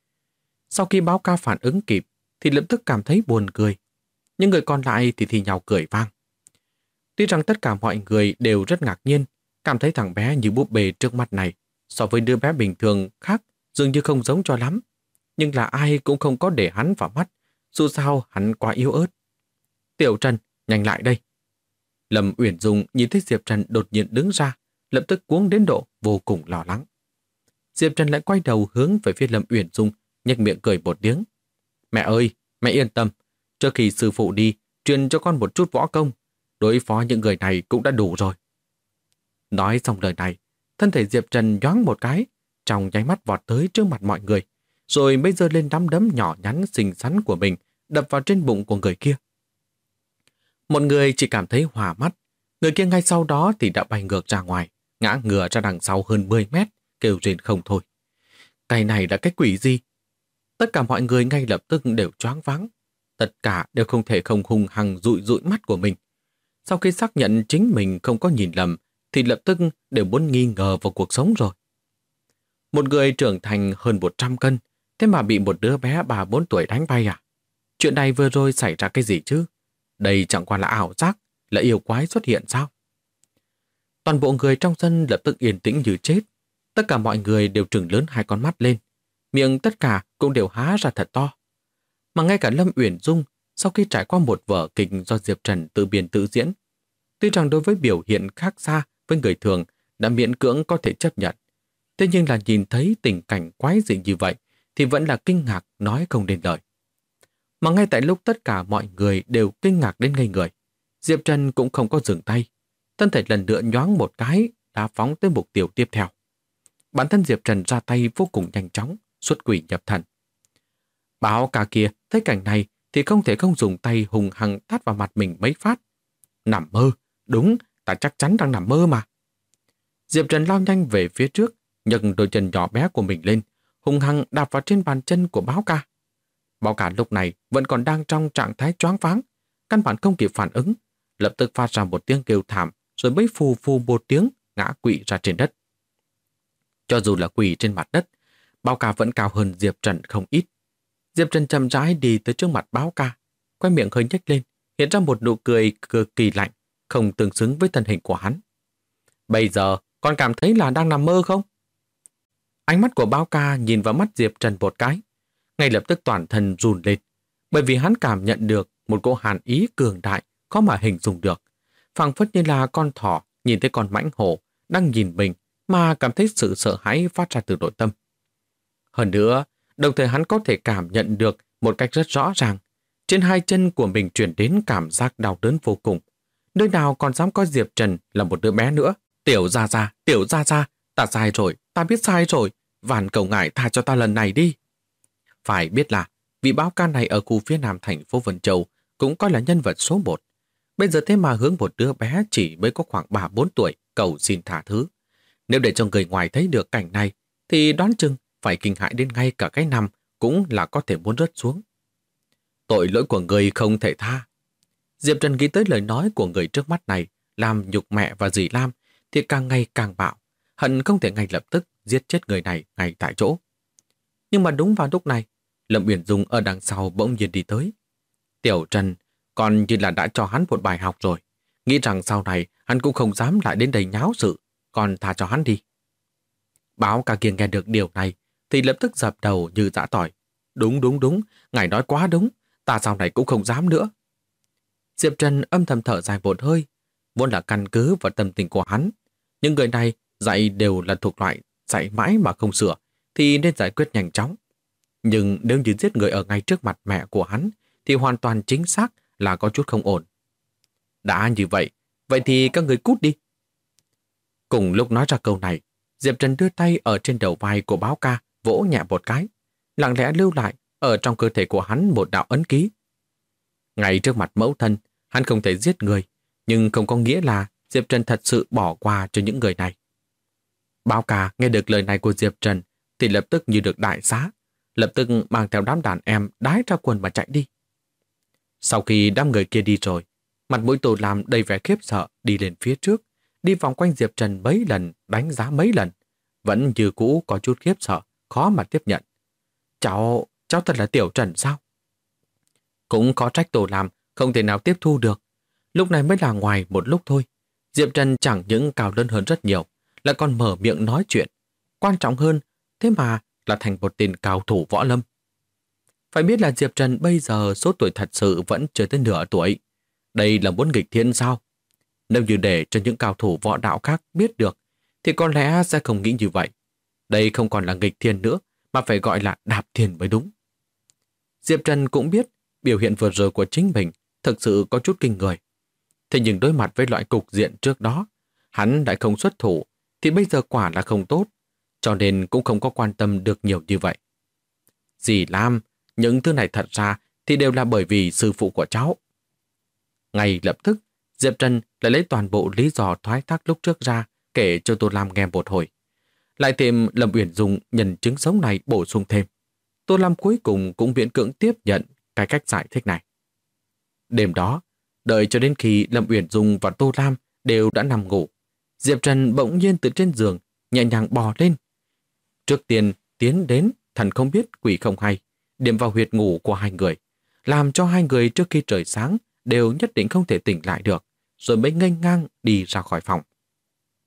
Sau khi Báo Ca phản ứng kịp thì lập tức cảm thấy buồn cười. Những người còn lại thì nhau cười vang. Tuy rằng tất cả mọi người đều rất ngạc nhiên, cảm thấy thằng bé như búp bê trước mặt này so với đứa bé bình thường khác dường như không giống cho lắm. Nhưng là ai cũng không có để hắn vào mắt, dù sao hắn quá yếu ớt. Tiểu Trần, nhanh lại đây. Lâm Uyển Dung nhìn thấy Diệp Trần đột nhiên đứng ra, lập tức cuống đến độ vô cùng lo lắng. Diệp Trần lại quay đầu hướng về phía Lâm Uyển Dung, nhếch miệng cười một tiếng. Mẹ ơi, mẹ yên tâm, trước khi sư phụ đi, truyền cho con một chút võ công, đối phó những người này cũng đã đủ rồi. Nói xong lời này, thân thể Diệp Trần nhoáng một cái, trong nháy mắt vọt tới trước mặt mọi người, rồi mới giơ lên nắm đấm nhỏ nhắn xinh xắn của mình, đập vào trên bụng của người kia. Một người chỉ cảm thấy hòa mắt, người kia ngay sau đó thì đã bay ngược ra ngoài, ngã ngửa ra đằng sau hơn 10 mét, kêu rên không thôi. Cái này là cái quỷ gì? Tất cả mọi người ngay lập tức đều choáng váng. Tất cả đều không thể không hung hăng dụi dụi mắt của mình. Sau khi xác nhận chính mình không có nhìn lầm, thì lập tức đều muốn nghi ngờ vào cuộc sống rồi. Một người trưởng thành hơn 100 cân, thế mà bị một đứa bé 3-4 tuổi đánh bay à? Chuyện này vừa rồi xảy ra cái gì chứ? Đây chẳng qua là ảo giác, là yêu quái xuất hiện sao? Toàn bộ người trong sân lập tức yên tĩnh như chết. Tất cả mọi người đều trừng lớn hai con mắt lên. Miệng tất cả cũng đều há ra thật to. Mà ngay cả Lâm Uyển Dung, sau khi trải qua một vở kịch do Diệp Trần tự biên tự diễn, tuy rằng đối với biểu hiện khác xa với người thường đã miễn cưỡng có thể chấp nhận, thế nhưng là nhìn thấy tình cảnh quái dị như vậy thì vẫn là kinh ngạc nói không nên lời. Mà ngay tại lúc tất cả mọi người đều kinh ngạc đến ngây người, Diệp Trần cũng không có dừng tay. Thân thể lần nữa nhoáng một cái đã phóng tới mục tiêu tiếp theo. Bản thân Diệp Trần ra tay vô cùng nhanh chóng, xuất quỷ nhập thần. Báo ca kia thấy cảnh này thì không thể không dùng tay hùng hăng tát vào mặt mình mấy phát. Nằm mơ, đúng, ta chắc chắn đang nằm mơ mà. Diệp Trần lao nhanh về phía trước, nhấc đôi chân nhỏ bé của mình lên, hùng hăng đạp vào trên bàn chân của báo ca. Báo ca lúc này vẫn còn đang trong trạng thái choáng váng, căn bản không kịp phản ứng, lập tức phát ra một tiếng kêu thảm, rồi mới phù phù một tiếng ngã quỵ ra trên đất. Cho dù là quỳ trên mặt đất, báo ca vẫn cao hơn Diệp Trần không ít. Diệp Trần chậm rãi đi tới trước mặt báo ca, quay miệng hơi nhếch lên, hiện ra một nụ cười cực kỳ lạnh, không tương xứng với thân hình của hắn. Bây giờ, con cảm thấy là đang nằm mơ không? Ánh mắt của báo ca nhìn vào mắt Diệp Trần một cái, ngay lập tức toàn thân run lên, bởi vì hắn cảm nhận được một cỗ hàn ý cường đại, khó mà hình dung được, phảng phất như là con thỏ nhìn thấy con mãnh hổ đang nhìn mình mà cảm thấy sự sợ hãi phát ra từ nội tâm. Hơn nữa, đồng thời hắn có thể cảm nhận được một cách rất rõ ràng, trên hai chân của mình truyền đến cảm giác đau đớn vô cùng. Nơi nào còn dám coi Diệp Trần là một đứa bé nữa. Tiểu Gia Gia, ta sai rồi, ta biết sai rồi, van cầu ngài tha cho ta lần này đi. Phải biết là, vị báo ca này ở khu phía nam thành phố Vân Châu cũng coi là nhân vật số 1. Bây giờ thế mà hướng một đứa bé chỉ mới có khoảng 3-4 tuổi cầu xin tha thứ. Nếu để cho người ngoài thấy được cảnh này, thì đoán chừng phải kinh hãi đến ngay cả cái nằm cũng là có thể muốn rớt xuống. Tội lỗi của người không thể tha. Diệp Trần nghĩ tới lời nói của người trước mắt này, làm nhục mẹ và dì Lam, thì càng ngày càng bạo, hận không thể ngay lập tức giết chết người này ngay tại chỗ. Nhưng mà đúng vào lúc này, Lâm Uyển Dung ở đằng sau bỗng nhiên đi tới. Tiểu Trần, còn như là đã cho hắn một bài học rồi, nghĩ rằng sau này hắn cũng không dám lại đến đây nháo sự, còn tha cho hắn đi. Báo ca kia nghe được điều này thì lập tức dập đầu như dã tỏi. Đúng, ngài nói quá đúng, ta sau này cũng không dám nữa. Diệp Trần âm thầm thở dài một hơi, vốn là căn cứ vào tâm tình của hắn. Những người này dạy đều là thuộc loại dạy mãi mà không sửa, thì nên giải quyết nhanh chóng. Nhưng nếu như giết người ở ngay trước mặt mẹ của hắn, thì hoàn toàn chính xác là có chút không ổn. Đã như vậy, vậy thì các người cút đi. Cùng lúc nói ra câu này, Diệp Trần đưa tay ở trên đầu vai của báo ca, vỗ nhẹ một cái, lặng lẽ lưu lại ở trong cơ thể của hắn một đạo ấn ký. Ngay trước mặt mẫu thân, hắn không thể giết người, nhưng không có nghĩa là Diệp Trần thật sự bỏ qua cho những người này. Báo ca nghe được lời này của Diệp Trần thì lập tức như được đại xá, lập tức mang theo đám đàn em đái ra quần mà chạy đi. Sau khi đám người kia đi rồi, mặt mũi Tô Lam đầy vẻ khiếp sợ đi lên phía trước, đi vòng quanh Diệp Trần mấy lần, đánh giá mấy lần, vẫn như cũ có chút khiếp sợ, khó mà tiếp nhận. Cháu thật là Tiểu Trần sao? Cũng có trách Tô Lam không thể nào tiếp thu được. Lúc này mới là ngoài một lúc thôi. Diệp Trần chẳng những cao lớn hơn rất nhiều, lại còn mở miệng nói chuyện. Quan trọng hơn, thế mà là thành một tên cao thủ võ lâm. Phải biết là Diệp Trần bây giờ số tuổi thật sự vẫn chưa tới nửa tuổi. Đây là muốn nghịch thiên sao? Nếu như để cho những cao thủ võ đạo khác biết được, thì có lẽ sẽ không nghĩ như vậy. Đây không còn là nghịch thiên nữa, mà phải gọi là đạp thiên mới đúng. Diệp Trần cũng biết biểu hiện vừa rồi của chính mình thực sự có chút kinh người. Thế nhưng đối mặt với loại cục diện trước đó, hắn lại không xuất thủ, thì bây giờ quả là không tốt, cho nên cũng không có quan tâm được nhiều như vậy. Dì Lam, những thứ này thật ra thì đều là bởi vì sư phụ của cháu. Ngay lập tức, Diệp Trần lại lấy toàn bộ lý do thoái thác lúc trước ra kể cho Tô Lam nghe một hồi. Lại thêm Lâm Uyển Dung nhân chứng sống này bổ sung thêm. Tô Lam cuối cùng cũng miễn cưỡng tiếp nhận cái cách giải thích này. Đêm đó, đợi cho đến khi Lâm Uyển Dung và Tô Lam đều đã nằm ngủ, Diệp Trần bỗng nhiên từ trên giường nhẹ nhàng bò lên. Trước tiên tiến đến thần không biết quỷ không hay, điểm vào huyệt ngủ của hai người, làm cho hai người trước khi trời sáng đều nhất định không thể tỉnh lại được, rồi mới nghênh ngang đi ra khỏi phòng.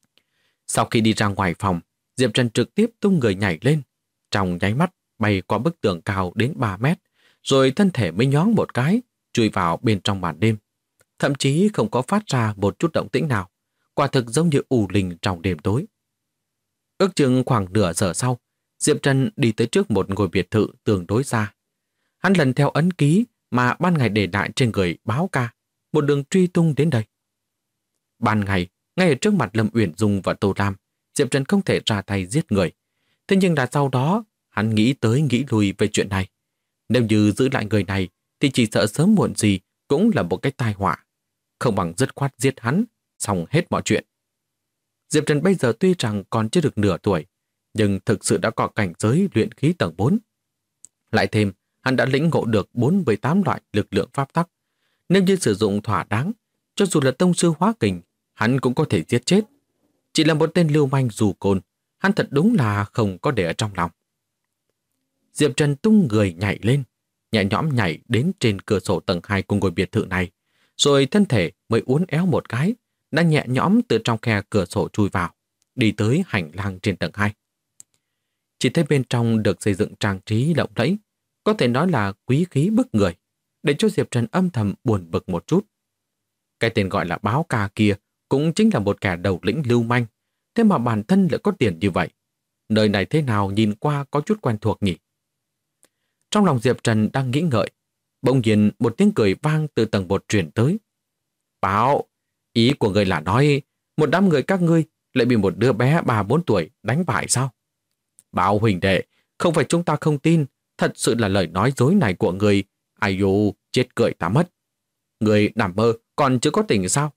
Sau khi đi ra ngoài phòng, Diệp Trần trực tiếp tung người nhảy lên, trong nháy mắt bay qua bức tường cao đến 3 mét, rồi thân thể mới nhoáng một cái, chui vào bên trong màn đêm. Thậm chí không có phát ra một chút động tĩnh nào, quả thực giống như ù lình trong đêm tối. Ước chừng khoảng nửa giờ sau, Diệp Trần đi tới trước một ngôi biệt thự tương đối xa. Hắn lần theo ấn ký mà ban ngày để lại trên người báo ca, một đường truy tung đến đây. Ban ngày, ngay ở trước mặt Lâm Uyển Dung và Tô Lam, Diệp Trần không thể ra tay giết người. Thế nhưng là sau đó, hắn nghĩ tới nghĩ lui về chuyện này. Nếu như giữ lại người này, thì chỉ sợ sớm muộn gì cũng là một cái tai họa. Không bằng dứt khoát giết hắn, xong hết mọi chuyện. Diệp Trần bây giờ tuy rằng còn chưa được nửa tuổi, nhưng thực sự đã có cảnh giới luyện khí tầng 4. Lại thêm, hắn đã lĩnh ngộ được 48 loại lực lượng pháp tắc. Nếu như sử dụng thỏa đáng, cho dù là tông sư hóa kình, hắn cũng có thể giết chết. Chỉ là một tên lưu manh dù côn, hắn thật đúng là không có để ở trong lòng. Diệp Trần tung người nhảy lên, nhẹ nhõm nhảy đến trên cửa sổ tầng 2 của ngôi biệt thự này, rồi thân thể mới uốn éo một cái, đã nhẹ nhõm từ trong khe cửa sổ chui vào, đi tới hành lang trên tầng 2. Chỉ thấy bên trong được xây dựng trang trí lộng lẫy, có thể nói là quý khí bức người, để cho Diệp Trần âm thầm buồn bực một chút. Cái tên gọi là báo ca kia cũng chính là một kẻ đầu lĩnh lưu manh, thế mà bản thân lại có tiền như vậy. Nơi này thế nào nhìn qua có chút quen thuộc nhỉ? Trong lòng Diệp Trần đang nghĩ ngợi, bỗng nhiên một tiếng cười vang từ tầng 1 truyền tới. Báo, ý của người là nói một đám người các ngươi lại bị một đứa bé 3-4 tuổi đánh bại sao? Báo huỳnh đệ, không phải chúng ta không tin, thật sự là lời nói dối này của người. Ai dô, chết cười ta mất. Người nằm mơ còn chưa có tỉnh sao?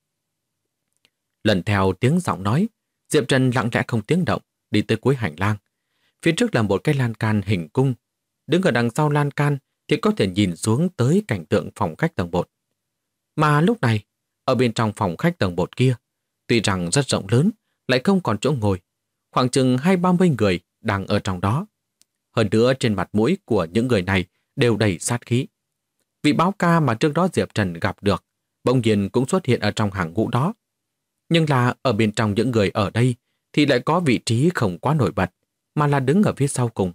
Lần theo tiếng giọng nói, Diệp Trần lặng lẽ không tiếng động, đi tới cuối hành lang. Phía trước là một cái lan can hình cung. Đứng ở đằng sau lan can thì có thể nhìn xuống tới cảnh tượng phòng khách tầng 1. Mà lúc này, ở bên trong phòng khách tầng 1 kia, tuy rằng rất rộng lớn, lại không còn chỗ ngồi. Khoảng chừng 20-30 người đang ở trong đó. Hơn nữa trên mặt mũi của những người này đều đầy sát khí. Vị báo ca mà trước đó Diệp Trần gặp được, bỗng nhiên cũng xuất hiện ở trong hàng ngũ đó. Nhưng là ở bên trong những người ở đây thì lại có vị trí không quá nổi bật, mà là đứng ở phía sau cùng.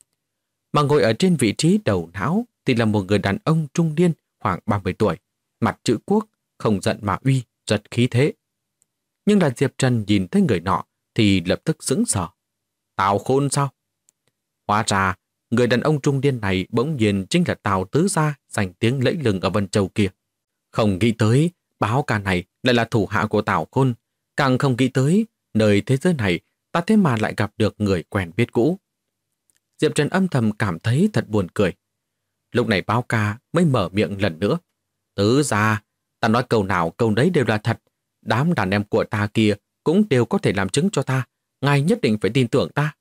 Mà ngồi ở trên vị trí đầu não thì là một người đàn ông trung niên khoảng 30 tuổi, mặt chữ quốc, không giận mà uy, rất khí thế. Nhưng là Diệp Trần nhìn thấy người nọ thì lập tức sững sờ. Tào Khôn sao? Hóa ra, người đàn ông trung niên này bỗng nhiên chính là Tào Tứ Gia giành tiếng lẫy lừng ở Vân Châu kia. Không nghĩ tới, báo ca này lại là thủ hạ của Tào Khôn. Càng không nghĩ tới, nơi thế giới này ta thế mà lại gặp được người quen biết cũ. Diệp Trần âm thầm cảm thấy thật buồn cười. Lúc này báo ca mới mở miệng lần nữa. Tứ Gia, ta nói câu nào câu đấy đều là thật. Đám đàn em của ta kia cũng đều có thể làm chứng cho ta. Ngài nhất định phải tin tưởng ta.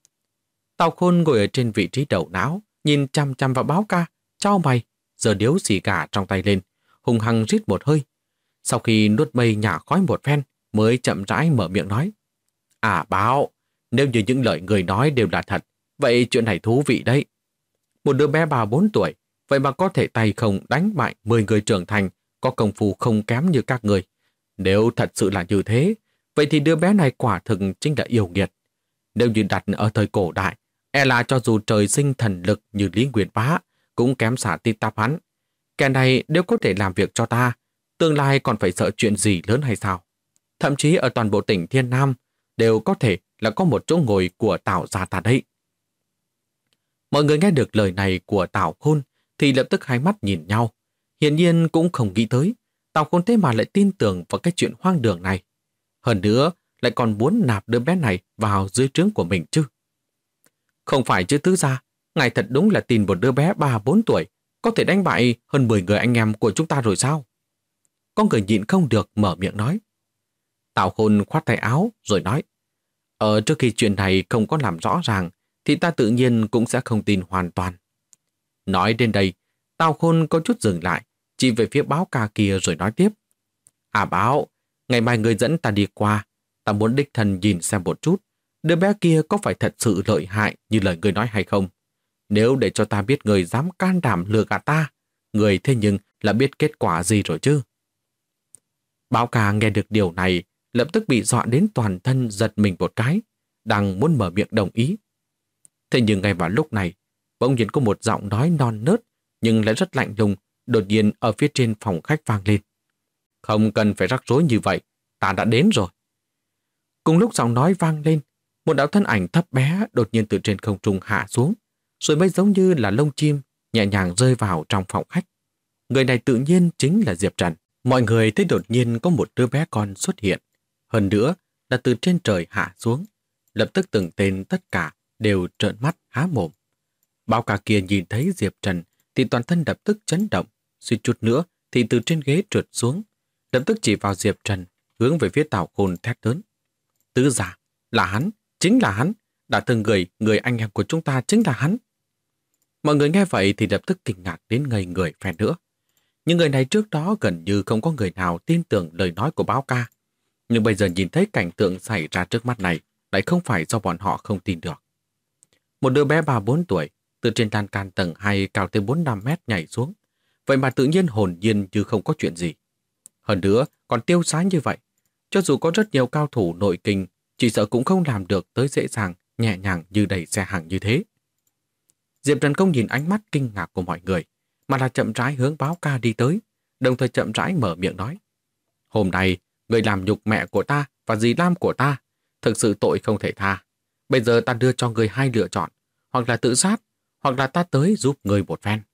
Tào Khôn ngồi ở trên vị trí đầu não, nhìn chăm chăm vào báo ca, chau mày, giờ điếu xì gà trong tay lên, hùng hăng rít một hơi. Sau khi nuốt mây nhả khói một phen, mới chậm rãi mở miệng nói. À báo, nếu như những lời người nói đều là thật, vậy chuyện này thú vị đấy. Một đứa bé 3-4 tuổi, vậy mà có thể tay không đánh bại 10 người trưởng thành, có công phu không kém như các người. Nếu thật sự là như thế, vậy thì đứa bé này quả thực chính là yêu nghiệt. Nếu như đặt ở thời cổ đại, e là cho dù trời sinh thần lực như Lý Nguyên Bá, cũng kém xa tít tắp hắn. Kẻ này nếu có thể làm việc cho ta, tương lai còn phải sợ chuyện gì lớn hay sao? Thậm chí ở toàn bộ tỉnh Thiên Nam, đều có thể là có một chỗ ngồi của Tào gia ta đấy. Mọi người nghe được lời này của Tào Khôn thì lập tức hai mắt nhìn nhau. Hiển nhiên cũng không nghĩ tới, Tào Khôn thế mà lại tin tưởng vào cái chuyện hoang đường này. Hơn nữa, lại còn muốn nạp đứa bé này vào dưới trướng của mình chứ. Không phải chứ Tứ Gia, ngài thật đúng là tin một đứa bé 3-4 tuổi có thể đánh bại hơn 10 người anh em của chúng ta rồi sao? Có người nhịn không được mở miệng nói. Tào Khôn khoát tay áo rồi nói. Trước khi chuyện này không có làm rõ ràng thì ta tự nhiên cũng sẽ không tin hoàn toàn. Nói đến đây, Tào Khôn có chút dừng lại, chỉ về phía báo ca kia rồi nói tiếp. À báo, ngày mai người dẫn ta đi qua, ta muốn đích thân nhìn xem một chút, đứa bé kia có phải thật sự lợi hại như lời người nói hay không? Nếu để cho ta biết người dám can đảm lừa gạt ta, người thế nhưng là biết kết quả gì rồi chứ? Báo ca nghe được điều này, lập tức bị dọa đến toàn thân giật mình một cái, đang muốn mở miệng đồng ý. Thế nhưng ngay vào lúc này, bỗng nhiên có một giọng nói non nớt nhưng lại rất lạnh lùng đột nhiên ở phía trên phòng khách vang lên. Không cần phải rắc rối như vậy, ta đã đến rồi. Cùng lúc giọng nói vang lên, một đạo thân ảnh thấp bé đột nhiên từ trên không trung hạ xuống, rồi mới giống như là lông chim nhẹ nhàng rơi vào trong phòng khách. Người này tự nhiên chính là Diệp Trần. Mọi người thấy đột nhiên có một đứa bé con xuất hiện. Hơn nữa là từ trên trời hạ xuống. Lập tức từng tên tất cả đều trợn mắt há mồm. Bao cả kia nhìn thấy Diệp Trần thì toàn thân lập tức chấn động. Suýt chút nữa thì từ trên ghế trượt xuống. Lập tức chỉ vào Diệp Trần, hướng về phía Tào Khôn thét lớn. Tứ giả, là hắn, chính là hắn. Đã từng người anh em của chúng ta chính là hắn. Mọi người nghe vậy thì lập tức kinh ngạc đến ngây người phen nữa. Những người này trước đó gần như không có người nào tin tưởng lời nói của báo ca. Nhưng bây giờ nhìn thấy cảnh tượng xảy ra trước mắt này lại không phải do bọn họ không tin được. Một đứa bé 3-4 tuổi từ trên lan can tầng 2 cao tới 4-5 mét nhảy xuống. Vậy mà tự nhiên hồn nhiên như không có chuyện gì. Hơn nữa còn tiêu sái như vậy. Cho dù có rất nhiều cao thủ nội kinh, chỉ sợ cũng không làm được tới dễ dàng, nhẹ nhàng như đẩy xe hàng như thế. Diệp Trần không nhìn ánh mắt kinh ngạc của mọi người, mà là chậm rãi hướng báo ca đi tới, đồng thời chậm rãi mở miệng nói. Hôm nay, người làm nhục mẹ của ta và dì Lam của ta, thực sự tội không thể tha. Bây giờ ta đưa cho người hai lựa chọn, hoặc là tự sát, hoặc là ta tới giúp người một phen.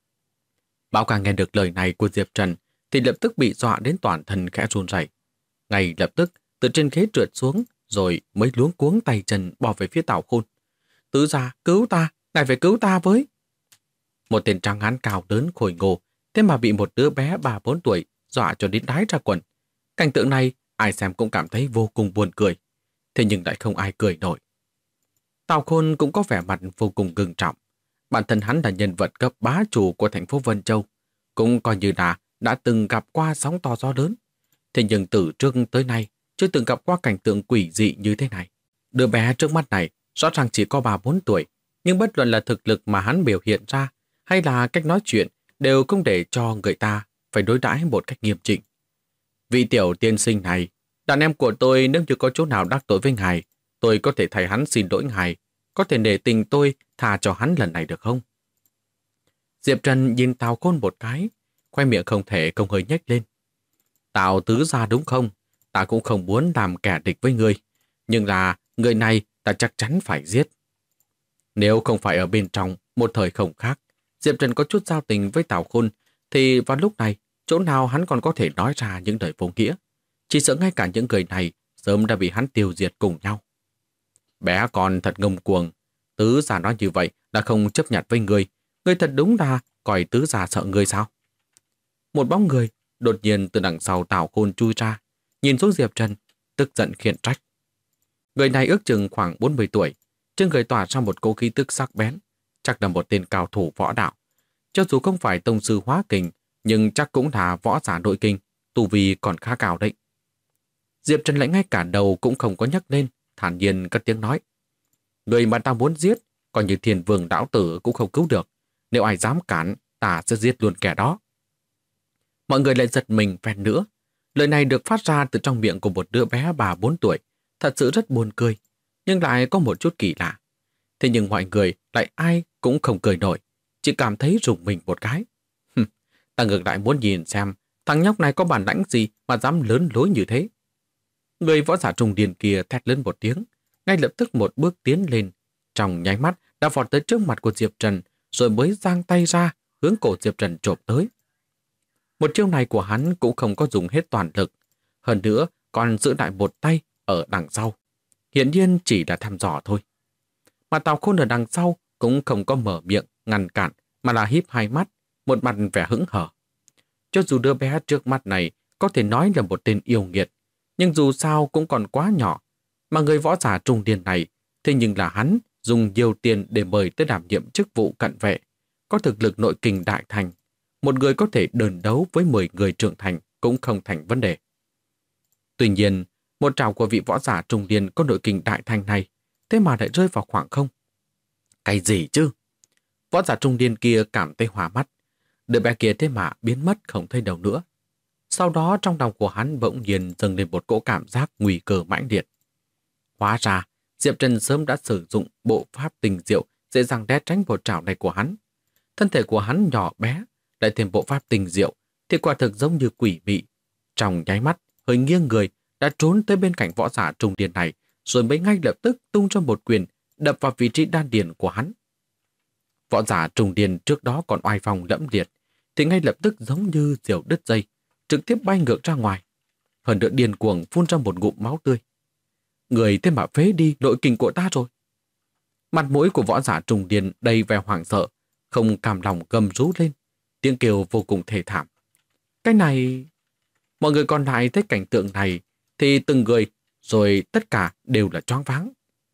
Báo ca nghe được lời này của Diệp Trần thì lập tức bị dọa đến toàn thân khẽ run rẩy. Ngay lập tức từ trên ghế trượt xuống, rồi mới luống cuống tay chân bỏ về phía Tào Khôn. Tứ gia, cứu ta, ngài phải cứu ta với. Một tên tráng hán cao lớn khôi ngô, thế mà bị một đứa bé 3-4 tuổi dọa cho đến đái ra quần. Cảnh tượng này ai xem cũng cảm thấy vô cùng buồn cười, thế nhưng lại không ai cười nổi. Tào Khôn cũng có vẻ mặt vô cùng ngưng trọng. Bản thân hắn là nhân vật cấp bá chủ của thành phố Vân Châu, cũng coi như là đã từng gặp qua sóng to gió lớn. Thế nhưng từ trước tới nay chưa từng gặp qua cảnh tượng quỷ dị như thế này. Đứa bé trước mắt này rõ ràng chỉ có 3-4 tuổi, nhưng bất luận là thực lực mà hắn biểu hiện ra hay là cách nói chuyện đều không để cho người ta phải đối đãi một cách nghiêm chỉnh. Vị tiểu tiên sinh này, đàn em của tôi nếu như có chỗ nào đắc tội với ngài, tôi có thể thay hắn xin lỗi ngài, có thể nể tình tôi tha cho hắn lần này được không? Diệp Trần nhìn Tào Khôn một cái, khoe miệng không thể không hơi nhếch lên. Tào tứ gia đúng không? Ta cũng không muốn làm kẻ địch với ngươi, nhưng là người này ta chắc chắn phải giết. Nếu không phải ở bên trong một thời không khác, Diệp Trần có chút giao tình với Tào Khôn, thì vào lúc này chỗ nào hắn còn có thể nói ra những lời vô nghĩa. Chỉ sợ ngay cả những người này sớm đã bị hắn tiêu diệt cùng nhau. Bé con thật ngông cuồng, tứ gia nói như vậy là không chấp nhận với ngươi. Ngươi thật đúng là coi tứ gia sợ ngươi sao? Một bóng người đột nhiên từ đằng sau Tào Khôn chui ra, nhìn xuống Diệp Trần, tức giận khiển trách. Người này ước chừng khoảng 40 tuổi, trên người tỏa ra một cỗ khí tức sắc bén, chắc là một tên cao thủ võ đạo. Cho dù không phải tông sư hóa kình, nhưng chắc cũng là võ giả nội kinh, tu vi còn khá cao đấy. Diệp Trần lại ngay cả đầu cũng không có nhắc lên, thản nhiên cất tiếng nói. Người mà ta muốn giết, coi như Thiên Vương đạo tử cũng không cứu được. Nếu ai dám cản, ta sẽ giết luôn kẻ đó. Mọi người lại giật mình phen nữa. Lời này được phát ra từ trong miệng của một đứa bé 3-4 tuổi, thật sự rất buồn cười, nhưng lại có một chút kỳ lạ. Thế nhưng mọi người lại ai cũng không cười nổi, chỉ cảm thấy rùng mình một cái. Ta ngược lại muốn nhìn xem thằng nhóc này có bản lãnh gì mà dám lớn lối như thế. Người võ giả trung niên kia thét lớn một tiếng, ngay lập tức một bước tiến lên, trong nháy mắt đã vọt tới trước mặt của Diệp Trần, rồi mới giang tay ra hướng cổ Diệp Trần chộp tới. Một chiêu này của hắn cũng không có dùng hết toàn lực, hơn nữa còn giữ lại một tay ở đằng sau. Hiển nhiên chỉ là thăm dò thôi. Mà Tào Khôn ở đằng sau cũng không có mở miệng ngăn cản, mà là híp hai mắt, một mặt vẻ hững hờ. Cho dù đứa bé trước mắt này có thể nói là một tên yêu nghiệt, nhưng dù sao cũng còn quá nhỏ, mà người võ giả trung niên này, thế nhưng là hắn dùng nhiều tiền để mời tới đảm nhiệm chức vụ cận vệ, có thực lực nội kình đại thành. Một người có thể đơn đấu với 10 người trưởng thành cũng không thành vấn đề. Tuy nhiên, một trảo của vị võ giả trung niên có nội kình đại thành này, thế mà lại rơi vào khoảng không. Cái gì chứ? Võ giả trung niên kia cảm thấy hoa mắt. Đứa bé kia thế mà biến mất không thấy đâu nữa. Sau đó trong lòng của hắn bỗng nhiên dâng lên một cỗ cảm giác nguy cơ mãnh liệt. Hóa ra, Diệp Trần sớm đã sử dụng bộ pháp tình diệu dễ dàng né tránh một trảo này của hắn. Thân thể của hắn nhỏ bé, lại thêm bộ pháp tình diệu, thì quả thực giống như quỷ mị. Trong nháy mắt, hơi nghiêng người, đã trốn tới bên cạnh võ giả trung điền này, rồi mới ngay lập tức tung cho một quyền, đập vào vị trí đan điền của hắn. Võ giả trung điền trước đó còn oai phong lẫm liệt, thì ngay lập tức giống như diều đứt dây, trực tiếp bay ngược ra ngoài. Hơn nữa điên cuồng phun ra một ngụm máu tươi. Người thế mà phế đi nội kình của ta rồi. Mặt mũi của võ giả trung điền đầy vẻ hoảng sợ, không cam lòng gầm rú lên, tiếng kêu vô cùng thê thảm. Cái này... Mọi người còn lại thấy cảnh tượng này thì từng người, rồi tất cả đều là choáng váng.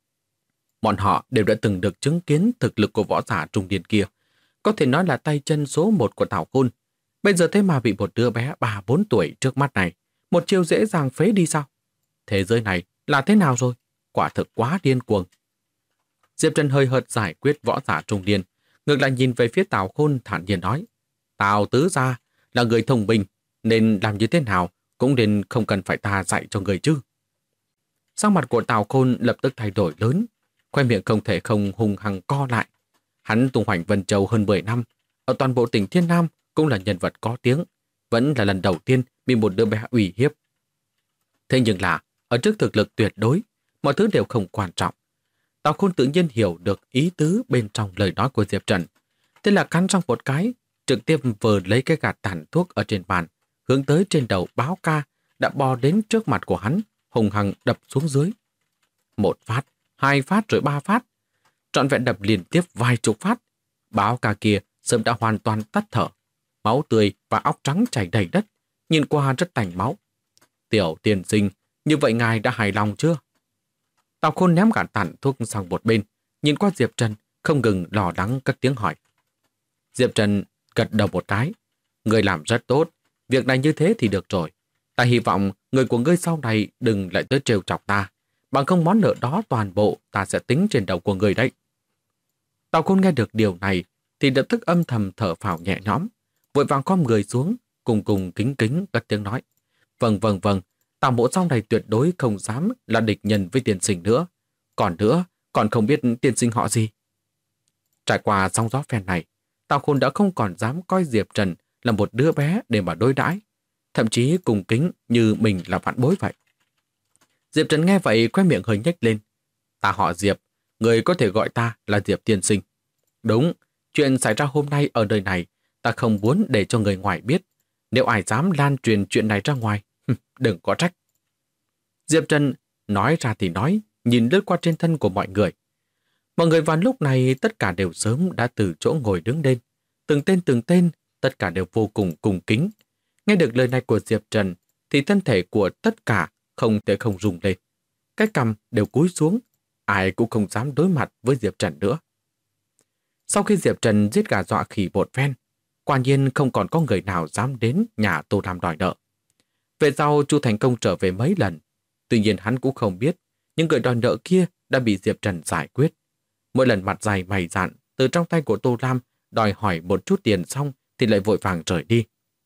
Bọn họ đều đã từng được chứng kiến thực lực của võ giả trung điền kia, có thể nói là tay chân số một của Tào Khôn. Bây giờ thế mà bị một đứa bé 3-4 tuổi trước mắt này một chiêu dễ dàng phế đi sao? Thế giới này là thế nào rồi? Quả thực quá điên cuồng. Diệp Trần hơi hợt giải quyết võ giả trung điền, ngược lại nhìn về phía Tào Khôn thản nhiên nói: Tào tứ gia là người thông minh, nên làm như thế nào cũng nên không cần phải ta dạy cho người chứ. Sắc mặt của Tào Khôn lập tức thay đổi lớn, khoe miệng không thể không hung hăng co lại. Hắn tung hoành Vân Châu hơn 10 năm, ở toàn bộ tỉnh Thiên Nam cũng là nhân vật có tiếng, vẫn là lần đầu tiên bị một đứa bé uy hiếp. Thế nhưng là, ở trước thực lực tuyệt đối, mọi thứ đều không quan trọng. Tào Khôn tự nhiên hiểu được ý tứ bên trong lời nói của Diệp Trần. Thế là cắn răng một cái, trực tiếp vờ lấy cái gạt tàn thuốc ở trên bàn, hướng tới trên đầu Báo Ca đã bò đến trước mặt của hắn, hùng hăng đập xuống dưới. 1 phát, 2 phát rồi 3 phát. Trọn vẹn đập liên tiếp vài chục phát. Báo Ca kia sớm đã hoàn toàn tắt thở. Máu tươi và óc trắng chảy đầy đất, nhìn qua rất tanh máu. Tiểu tiên sinh, như vậy ngài đã hài lòng chưa? Tào Khôn ném gạt tàn thuốc sang một bên, nhìn qua Diệp Trần, không ngừng lo lắng cất tiếng hỏi. Diệp Trần gật đầu một cái. Người làm rất tốt, việc này như thế thì được rồi. Ta hy vọng người của ngươi sau này đừng lại tới trêu chọc ta, bằng không món nợ đó toàn bộ ta sẽ tính trên đầu của người đấy. Tào Khôn nghe được điều này thì lập tức âm thầm thở phào nhẹ nhõm, vội vàng khom người xuống, cùng kính kính cất tiếng nói. Vâng, Tào mộ sau này tuyệt đối không dám là địch nhân với tiên sinh nữa. Còn không biết tiên sinh họ gì. Trải qua sóng gió phen này, Tào Khôn đã không còn dám coi Diệp Trần là một đứa bé để mà đối đãi, thậm chí cùng kính như mình là vạn bối vậy. Diệp Trần nghe vậy khoe miệng hơi nhếch lên. Ta họ Diệp, người có thể gọi ta là Diệp tiên sinh. Đúng, chuyện xảy ra hôm nay ở nơi này, ta không muốn để cho người ngoài biết. Nếu ai dám lan truyền chuyện này ra ngoài, đừng có trách. Diệp Trần nói ra thì nói, nhìn lướt qua trên thân của mọi người. Mọi người vào lúc này tất cả đều sớm đã từ chỗ ngồi đứng lên. Từng tên, tất cả đều vô cùng cung kính. Nghe được lời này của Diệp Trần, thì thân thể của tất cả không thể không rung lên. Cái cằm đều cúi xuống, ai cũng không dám đối mặt với Diệp Trần nữa. Sau khi Diệp Trần giết gà dọa khỉ một phen, quả nhiên không còn có người nào dám đến nhà Tô Lam đòi nợ. Về sau Chu Thành Công trở về mấy lần, tuy nhiên hắn cũng không biết những người đòi nợ kia đã bị Diệp Trần giải quyết. Mỗi lần mặt dày mày dạn từ trong tay của Tô Lam đòi hỏi một chút tiền xong thì lại vội vàng rời đi.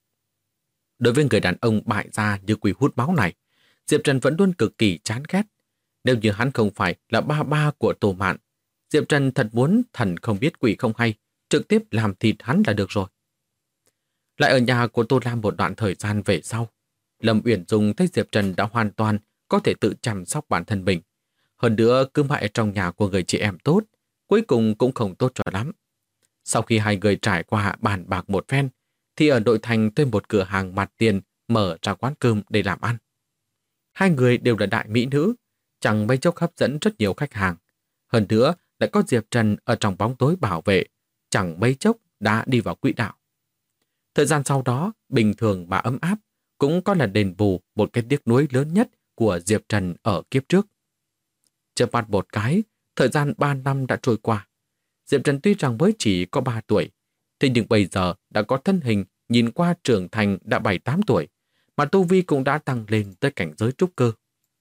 Đối với người đàn ông bại gia như quỷ hút máu này, Diệp Trần vẫn luôn cực kỳ chán ghét. Nếu như hắn không phải là ba của Tô Mạn, Diệp Trần thật muốn thần không biết quỷ không hay, trực tiếp làm thịt hắn là được rồi. Lại ở nhà của Tô Lam một đoạn thời gian về sau, Lâm Uyển Dung thấy Diệp Trần đã hoàn toàn có thể tự chăm sóc bản thân mình. Hơn nữa cứ mãi trong nhà của người chị em tốt, cuối cùng cũng không tốt cho lắm. Sau khi hai người trải qua bàn bạc một phen, thì ở nội thành thuê một cửa hàng mặt tiền mở ra quán cơm để làm ăn. Hai người đều là đại mỹ nữ, chẳng mấy chốc hấp dẫn rất nhiều khách hàng. Hơn nữa lại có Diệp Trần ở trong bóng tối bảo vệ, chẳng mấy chốc đã đi vào quỹ đạo. Thời gian sau đó, bình thường mà ấm áp, cũng có là đền bù một cái tiếc nuối lớn nhất của Diệp Trần ở kiếp trước. Chợp mắt một cái, thời gian 3 năm đã trôi qua. Diệp Trần tuy rằng mới chỉ có 3 tuổi, thế nhưng bây giờ đã có thân hình nhìn qua trưởng thành đã 7-8 tuổi, mà tu vi cũng đã tăng lên tới cảnh giới trúc cơ.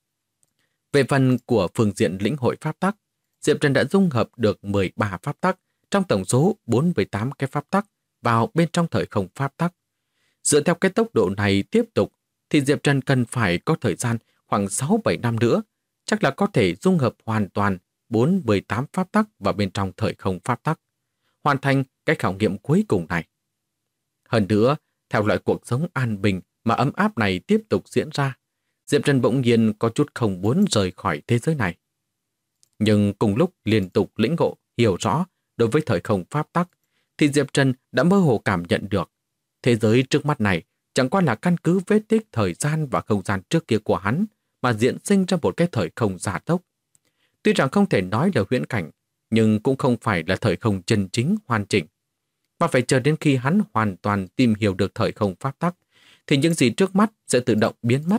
Về phần của phương diện lĩnh hội pháp tắc, Diệp Trần đã dung hợp được 13 pháp tắc trong tổng số 48 cái pháp tắc vào bên trong thời không pháp tắc. Dựa theo cái tốc độ này tiếp tục, thì Diệp Trần cần phải có thời gian khoảng 6-7 năm nữa, chắc là có thể dung hợp hoàn toàn 48 pháp tắc vào bên trong thời không pháp tắc, hoàn thành cái khảo nghiệm cuối cùng này. Hơn nữa, theo loại cuộc sống an bình mà ấm áp này tiếp tục diễn ra, Diệp Trần bỗng nhiên có chút không muốn rời khỏi thế giới này. Nhưng cùng lúc liên tục lĩnh ngộ, hiểu rõ đối với thời không pháp tắc, thì Diệp Trần đã mơ hồ cảm nhận được thế giới trước mắt này chẳng qua là căn cứ vết tích thời gian và không gian trước kia của hắn mà diễn sinh ra một cái thời không gia tốc. Tuy rằng không thể nói là huyễn cảnh, nhưng cũng không phải là thời không chân chính hoàn chỉnh. Mà phải chờ đến khi hắn hoàn toàn tìm hiểu được thời không pháp tắc, thì những gì trước mắt sẽ tự động biến mất.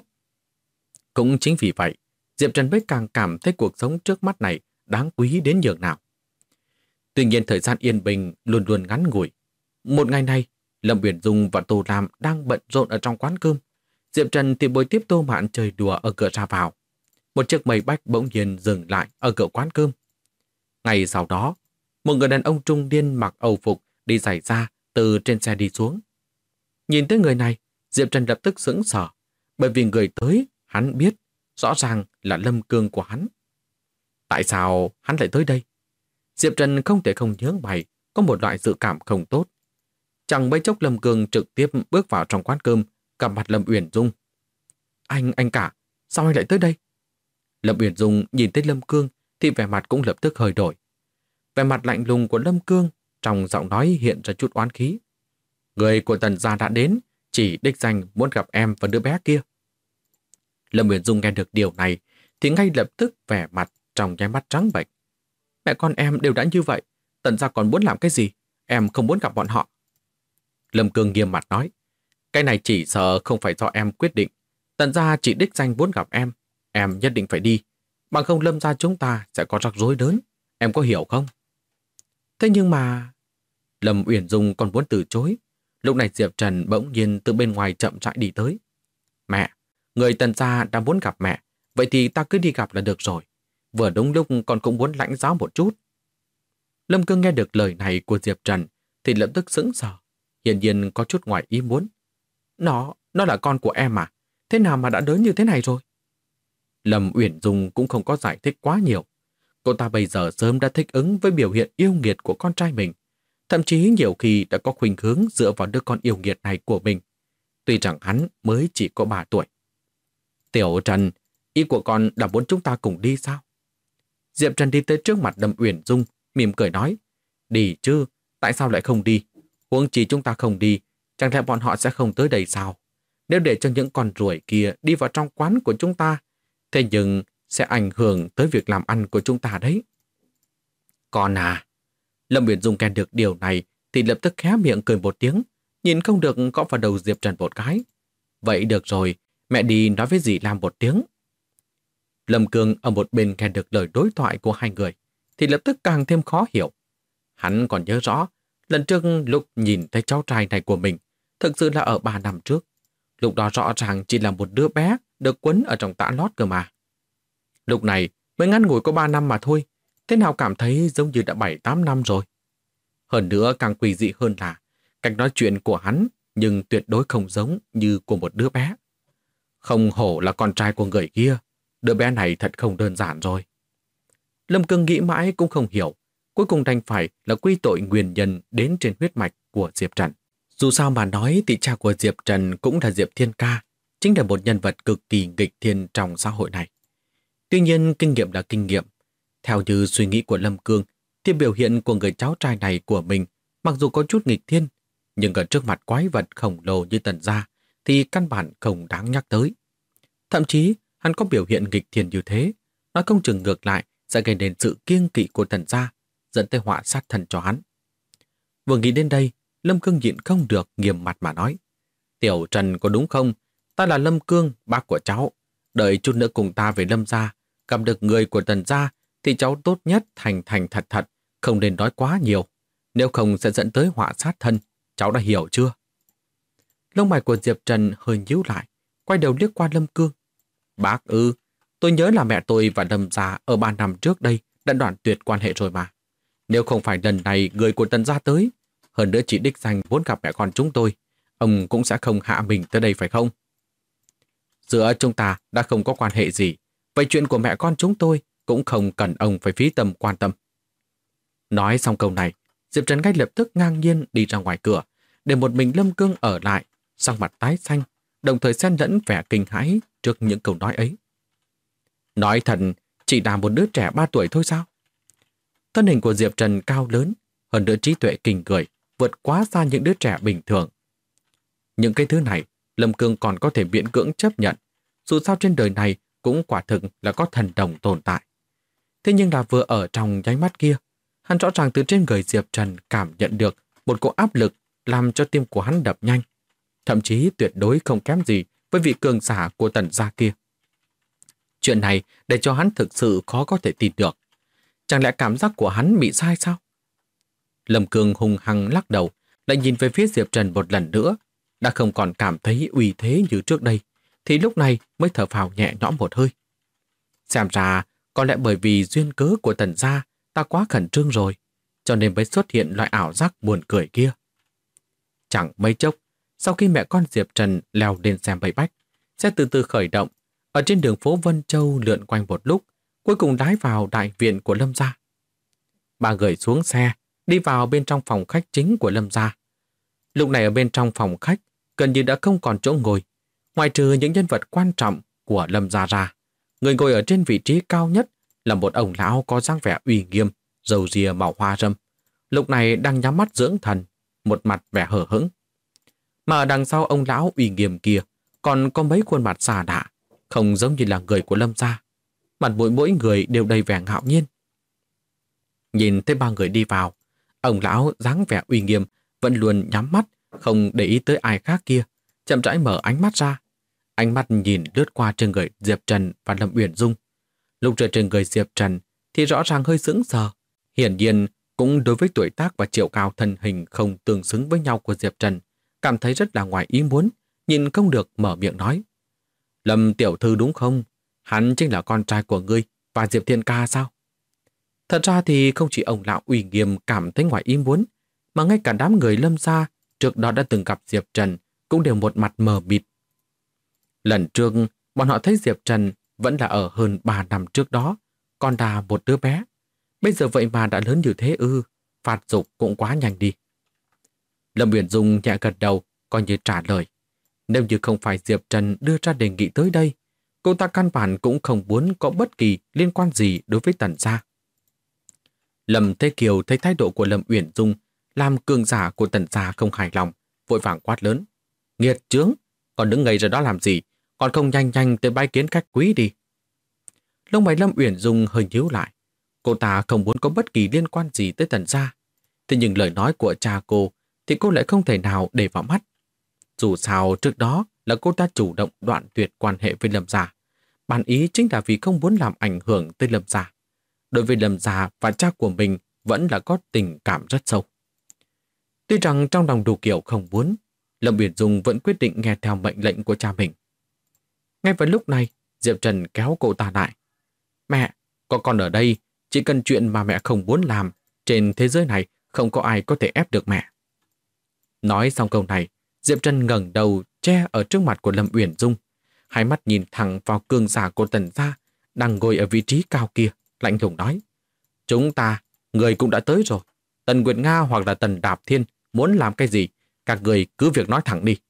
Cũng chính vì vậy, Diệp Trần mới càng cảm thấy cuộc sống trước mắt này đáng quý đến nhường nào. Tuy nhiên thời gian yên bình luôn luôn ngắn ngủi. Một ngày này, Lâm Uyển Dung và Tô Lam đang bận rộn ở trong quán cơm. Diệp Trần thì bồi tiếp Tô Mạn chơi đùa ở cửa ra vào. Một chiếc mây bách bỗng nhiên dừng lại ở cửa quán cơm. Ngày sau đó, một người đàn ông trung niên mặc âu phục đi giày da từ trên xe đi xuống. Nhìn tới người này, Diệp Trần lập tức sững sờ, bởi vì người tới hắn biết rõ ràng là Lâm Cương của hắn. Tại sao hắn lại tới đây? Diệp Trần không thể không nhớ mày, có một loại dự cảm không tốt. Chẳng mấy chốc Lâm Cương trực tiếp bước vào trong quán cơm, gặp mặt Lâm Uyển Dung. Anh cả, sao anh lại tới đây? Lâm Uyển Dung nhìn thấy Lâm Cương thì vẻ mặt cũng lập tức hơi đổi. Vẻ mặt lạnh lùng của Lâm Cương trong giọng nói hiện ra chút oán khí. Người của Tần gia đã đến, chỉ đích danh muốn gặp em và đứa bé kia. Lâm Uyển Dung nghe được điều này thì ngay lập tức vẻ mặt trong nháy mắt trắng bệch. Mẹ con em đều đã như vậy, Tần gia còn muốn làm cái gì? Em không muốn gặp bọn họ. Lâm Cương nghiêm mặt nói, cái này chỉ sợ không phải do em quyết định. Tần gia chỉ đích danh muốn gặp em nhất định phải đi. Bằng không Lâm gia chúng ta sẽ có rắc rối lớn. Em có hiểu không? Thế nhưng mà... Lâm Uyển Dung còn muốn từ chối. Lúc này Diệp Trần bỗng nhiên từ bên ngoài chậm rãi đi tới. Mẹ, người Tần gia đang muốn gặp mẹ, vậy thì ta cứ đi gặp là được rồi. Vừa đúng lúc con cũng muốn lãnh giáo một chút. Lâm Cương nghe được lời này của Diệp Trần thì lập tức sững sờ, hiển nhiên có chút ngoài ý muốn. Nó là con của em à? Thế nào mà đã lớn như thế này rồi? Lâm Uyển Dung cũng không có giải thích quá nhiều. Cô ta bây giờ sớm đã thích ứng với biểu hiện yêu nghiệt của con trai mình. Thậm chí nhiều khi đã có khuynh hướng dựa vào đứa con yêu nghiệt này của mình. Tuy rằng hắn mới chỉ có 3 tuổi. Tiểu Trần, ý của con là muốn chúng ta cùng đi sao? Diệp Trần đi tới trước mặt Lâm Uyển Dung, mỉm cười nói. Đi chứ, tại sao lại không đi? Huống chi chúng ta không đi, chẳng lẽ bọn họ sẽ không tới đây sao? Nếu để cho những con ruồi kia đi vào trong quán của chúng ta, thế nhưng sẽ ảnh hưởng tới việc làm ăn của chúng ta đấy. Con à, Lâm Uyển Dung nghe được điều này thì lập tức khé miệng cười một tiếng, nhìn không được gõ vào đầu Diệp Trần một cái. Vậy được rồi, mẹ đi nói với dì Lam một tiếng. Lâm Cương ở một bên nghe được lời đối thoại của hai người thì lập tức càng thêm khó hiểu. Hắn còn nhớ rõ, lần trước lúc nhìn thấy cháu trai này của mình, thực sự là ở 3 năm trước. Lúc đó rõ ràng chỉ là một đứa bé được quấn ở trong tã lót cơ mà. Lúc này mới ngắn ngủi có 3 năm mà thôi, thế nào cảm thấy giống như đã 7-8 năm rồi. Hơn nữa càng quỷ dị hơn là cách nói chuyện của hắn nhưng tuyệt đối không giống như của một đứa bé. Không hổ là con trai của người kia, đứa bé này thật không đơn giản rồi. Lâm Cương nghĩ mãi cũng không hiểu, cuối cùng đành phải là quy tội nguyên nhân đến trên huyết mạch của Diệp Trần. Dù sao mà nói thì cha của Diệp Trần cũng là Diệp Thiên Ca, chính là một nhân vật cực kỳ nghịch thiên trong xã hội này. Tuy nhiên kinh nghiệm là kinh nghiệm. Theo như suy nghĩ của Lâm Cương, thì biểu hiện của người cháu trai này của mình mặc dù có chút nghịch thiên, nhưng ở trước mặt quái vật khổng lồ như Tần gia thì căn bản không đáng nhắc tới. Thậm chí hắn có biểu hiện nghịch thiên như thế, nói không chừng ngược lại sẽ gây nên sự kiêng kỵ của Tần gia, dẫn tới họa sát thân cho hắn. Vừa nghĩ đến đây, Lâm Cương nhịn không được nghiêm mặt mà nói. Tiểu Trần có đúng không? Ta là Lâm Cương, bác của cháu. Đợi chút nữa cùng ta về Lâm gia, gặp được người của Tần gia thì cháu tốt nhất thành thật thật, không nên nói quá nhiều. Nếu không sẽ dẫn tới họa sát thân, cháu đã hiểu chưa? Lông mày của Diệp Trần hơi nhíu lại, quay đầu liếc qua Lâm Cương. Bác ư, tôi nhớ là mẹ tôi và Lâm gia ở 3 năm trước đây đã đoạn tuyệt quan hệ rồi mà. Nếu không phải lần này người của Tần gia tới, hơn nữa chỉ đích danh muốn gặp mẹ con chúng tôi, ông cũng sẽ không hạ mình tới đây phải không? Giữa chúng ta đã không có quan hệ gì, vậy chuyện của mẹ con chúng tôi cũng không cần ông phải phí tâm quan tâm. Nói xong câu này, Diệp Trần ngay lập tức ngang nhiên đi ra ngoài cửa, để một mình Lâm Cương ở lại, sắc mặt tái xanh, đồng thời xen lẫn vẻ kinh hãi trước những câu nói ấy. Nói thật, chỉ là một đứa trẻ 3 tuổi thôi sao? Thân hình của Diệp Trần cao lớn, hơn nữa trí tuệ kinh người, vượt quá xa những đứa trẻ bình thường. Những cái thứ này, Lâm Cương còn có thể miễn cưỡng chấp nhận, dù sao trên đời này cũng quả thực là có thần đồng tồn tại. Thế nhưng là vừa ở trong nháy mắt kia, hắn rõ ràng từ trên người Diệp Trần cảm nhận được một cỗ áp lực làm cho tim của hắn đập nhanh, thậm chí tuyệt đối không kém gì với vị cường giả của Tần gia kia. Chuyện này để cho hắn thực sự khó có thể tin được. Chẳng lẽ cảm giác của hắn bị sai sao? Lâm Cương hung hăng lắc đầu, lại nhìn về phía Diệp Trần một lần nữa, đã không còn cảm thấy uy thế như trước đây, thì lúc này mới thở phào nhẹ nhõm một hơi. Xem ra, có lẽ bởi vì duyên cớ của Tần gia ta quá khẩn trương rồi, cho nên mới xuất hiện loại ảo giác buồn cười kia. Chẳng mấy chốc, sau khi mẹ con Diệp Trần leo lên xe bay bách, xe từ từ khởi động, ở trên đường phố Vân Châu lượn quanh một lúc, cuối cùng lái vào đại viện của Lâm gia. Ba người xuống xe, đi vào bên trong phòng khách chính của Lâm gia. Lúc này ở bên trong phòng khách, gần như đã không còn chỗ ngồi, ngoại trừ những nhân vật quan trọng của Lâm gia ra. Người ngồi ở trên vị trí cao nhất là một ông lão có dáng vẻ uy nghiêm, râu ria màu hoa râm. Lúc này đang nhắm mắt dưỡng thần, một mặt vẻ hờ hững. Mà ở đằng sau ông lão uy nghiêm kia còn có mấy khuôn mặt xà đạ, không giống như là người của Lâm gia. Mặt mũi mỗi người đều đầy vẻ ngạo nhiên. Nhìn thấy ba người đi vào, ông lão dáng vẻ uy nghiêm vẫn luôn nhắm mắt, không để ý tới ai khác kia, chậm rãi mở ánh mắt ra. Ánh mắt nhìn lướt qua trên người Diệp Trần và Lâm Uyển Dung. Lúc rơi trên người Diệp Trần thì rõ ràng hơi sững sờ. Hiển nhiên cũng đối với tuổi tác và chiều cao thân hình không tương xứng với nhau của Diệp Trần, cảm thấy rất là ngoài ý muốn, nhìn không được mở miệng nói. Lâm tiểu thư đúng không? Hắn chính là con trai của ngươi và Diệp Thiên ca sao? Thật ra thì không chỉ ông lão uy nghiêm cảm thấy ngoài ý muốn, mà ngay cả đám người Lâm gia trước đó đã từng gặp Diệp Trần cũng đều một mặt mờ mịt. Lần trước, bọn họ thấy Diệp Trần vẫn là ở hơn 3 năm trước đó, còn là một đứa bé. Bây giờ vậy mà đã lớn như thế ư, phạt dục cũng quá nhanh đi. Lâm Uyển Dung nhẹ gật đầu, coi như trả lời. Nếu như không phải Diệp Trần đưa ra đề nghị tới đây, cô ta căn bản cũng không muốn có bất kỳ liên quan gì đối với Tần gia. Lâm Thế Kiều thấy thái độ của Lâm Uyển Dung làm cường giả của Tần gia không hài lòng, vội vàng quát lớn. Nghiệt chướng, còn đứng ngây ra đó làm gì, còn không nhanh nhanh tới bái kiến khách quý đi. Lông mày Lâm Uyển Dung hơi nhíu lại. Cô ta không muốn có bất kỳ liên quan gì tới Tần gia. Thế nhưng lời nói của cha cô thì cô lại không thể nào để vào mắt. Dù sao trước đó là cô ta chủ động đoạn tuyệt quan hệ với Lâm gia. Bản ý chính là vì không muốn làm ảnh hưởng tới Lâm gia. Đối với Lâm gia và cha của mình vẫn là có tình cảm rất sâu. Tuy rằng trong lòng đủ kiểu không muốn, Lâm Uyển Dung vẫn quyết định nghe theo mệnh lệnh của cha mình. Ngay vào lúc này, Diệp Trần kéo cô ta lại. Mẹ, có con ở đây, chỉ cần chuyện mà mẹ không muốn làm, trên thế giới này không có ai có thể ép được mẹ. Nói xong câu này, Diệp Trần ngẩng đầu che ở trước mặt của Lâm Uyển Dung, hai mắt nhìn thẳng vào cường giả của Tần gia đang ngồi ở vị trí cao kia, lạnh lùng nói. Chúng ta, người cũng đã tới rồi. Tần Nguyệt Nga hoặc là Tần Đạp Thiên muốn làm cái gì, các người cứ việc nói thẳng đi.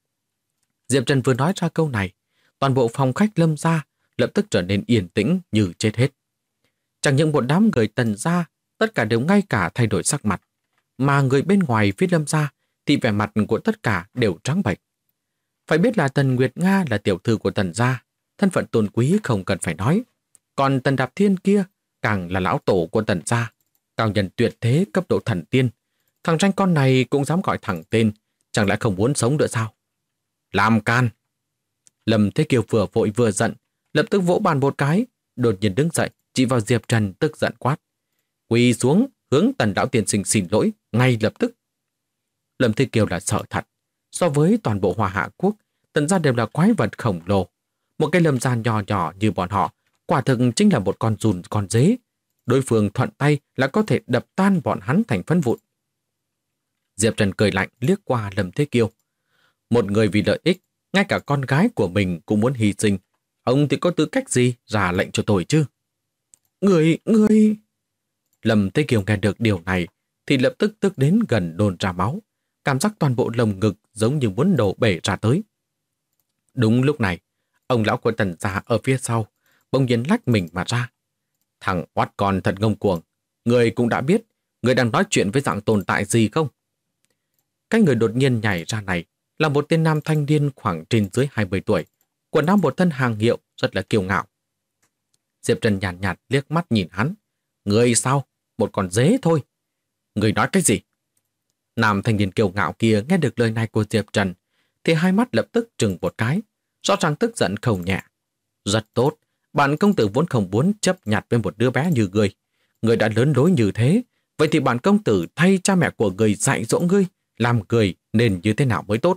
Diệp Trần vừa nói ra câu này, toàn bộ phòng khách Lâm gia lập tức trở nên yên tĩnh như chết hết. Chẳng những một đám người Tần gia, tất cả đều ngay cả thay đổi sắc mặt, mà người bên ngoài phía Lâm gia thì vẻ mặt của tất cả đều trắng bệch. Phải biết là Tần Nguyệt Nga là tiểu thư của Tần gia, thân phận tôn quý không cần phải nói. Còn Tần Đạp Thiên kia càng là lão tổ của Tần gia, cao nhân tuyệt thế cấp độ thần tiên. Thằng ranh con này cũng dám gọi thẳng tên, chẳng lẽ không muốn sống nữa sao? Làm can! Lâm Thế Kiều vừa vội vừa giận, lập tức vỗ bàn một cái, đột nhiên đứng dậy, chỉ vào Diệp Trần tức giận quát. Quỳ xuống, hướng Tần lão tiên sinh xin lỗi, ngay lập tức. Lâm Thế Kiều là sợ thật. So với toàn bộ Hoa Hạ Quốc, Tần gia đều là quái vật khổng lồ. Một cái Lâm gia nhỏ nhỏ như bọn họ, quả thực chính là một con giun con dế. Đối phương thuận tay là có thể đập tan bọn hắn thành phấn vụn. Diệp Trần cười lạnh liếc qua Lâm Thế Kiều. Một người vì lợi ích, ngay cả con gái của mình cũng muốn hy sinh. Ông thì có tư cách gì ra lệnh cho tôi chứ? Người... Lâm Thế Kiều nghe được điều này thì lập tức tức đến gần nôn ra máu. Cảm giác toàn bộ lồng ngực giống như muốn đổ bể ra tới. Đúng lúc này, ông lão của Tần gia ở phía sau bỗng nhiên lách mình mà ra. Thằng oát con thật ngông cuồng. Người cũng đã biết người đang nói chuyện với dạng tồn tại gì không? Cái người đột nhiên nhảy ra này là một tên nam thanh niên khoảng trên dưới 20 tuổi, quần áo một thân hàng hiệu rất là kiêu ngạo. Diệp Trần nhàn nhạt liếc mắt nhìn hắn. Người sao? Một con dế thôi. Người nói cái gì? Nam thanh niên kiêu ngạo kia nghe được lời này của Diệp Trần thì hai mắt lập tức trừng một cái, rõ ràng tức giận không nhẹ. Rất tốt, bản công tử vốn không muốn chấp nhặt với một đứa bé như ngươi. Ngươi đã lớn lối như thế, vậy thì bản công tử thay cha mẹ của ngươi dạy dỗ ngươi, làm người nên như thế nào mới tốt.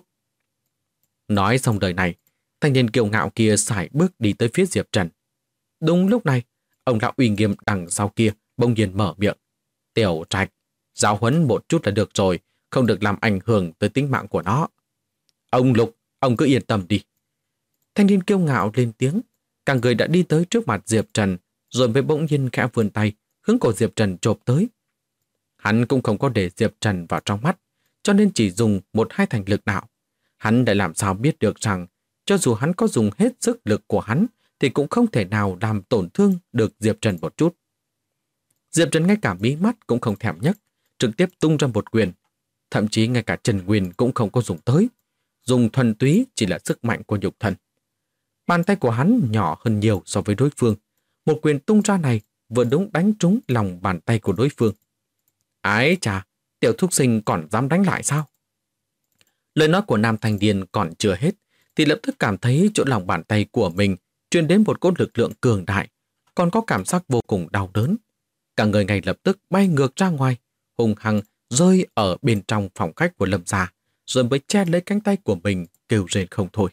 Nói xong lời này, thanh niên kiêu ngạo kia sải bước đi tới phía Diệp Trần. Đúng lúc này, ông lão uy nghiêm đằng sau kia bỗng nhiên mở miệng. Tiểu Trạch, giáo huấn một chút là được rồi, không được làm ảnh hưởng tới tính mạng của nó. Ông Lục, ông cứ yên tâm đi. Thanh niên kiêu ngạo lên tiếng, cả người đã đi tới trước mặt Diệp Trần, rồi mới bỗng nhiên khẽ vươn tay, hướng cổ Diệp Trần chộp tới. Hắn cũng không có để Diệp Trần vào trong mắt, cho nên chỉ dùng một hai thành lực đạo. Hắn đã làm sao biết được rằng, cho dù hắn có dùng hết sức lực của hắn, thì cũng không thể nào làm tổn thương được Diệp Trần một chút. Diệp Trần ngay cả mí mắt cũng không thèm nhấc, trực tiếp tung ra một quyền. Thậm chí ngay cả Trần Nguyên cũng không có dùng tới. Dùng thuần túy chỉ là sức mạnh của nhục thân. Bàn tay của hắn nhỏ hơn nhiều so với đối phương. Một quyền tung ra này vừa đúng đánh trúng lòng bàn tay của đối phương. Ái chà, tiểu thúc sinh còn dám đánh lại sao? Lời nói của nam thanh niên còn chưa hết, thì lập tức cảm thấy chỗ lòng bàn tay của mình truyền đến một cỗ lực lượng cường đại, còn có cảm giác vô cùng đau đớn. Cả người ngay lập tức bay ngược ra ngoài, hùng hăng rơi ở bên trong phòng khách của Lâm gia, rồi mới che lấy cánh tay của mình kêu rên không thôi.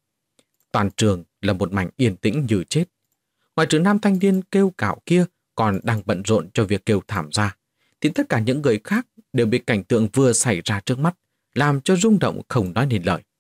Toàn trường là một mảnh yên tĩnh như chết. Ngoài trừ nam thanh niên kêu cạo kia còn đang bận rộn cho việc kêu thảm ra, thì tất cả những người khác đều bị cảnh tượng vừa xảy ra trước mắt làm cho rung động không nói nên lời.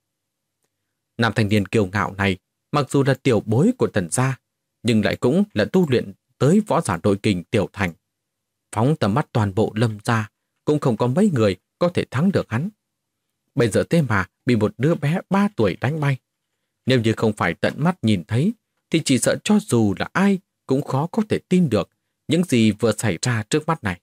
Nam thanh niên kiêu ngạo này mặc dù là tiểu bối của Tần gia, nhưng lại cũng là tu luyện tới võ giả nội kình tiểu thành. Phóng tầm mắt toàn bộ Lâm gia, cũng không có mấy người có thể thắng được hắn. Bây giờ thế mà bị một đứa bé 3 tuổi đánh bay. Nếu như không phải tận mắt nhìn thấy, thì chỉ sợ cho dù là ai cũng khó có thể tin được những gì vừa xảy ra trước mắt này.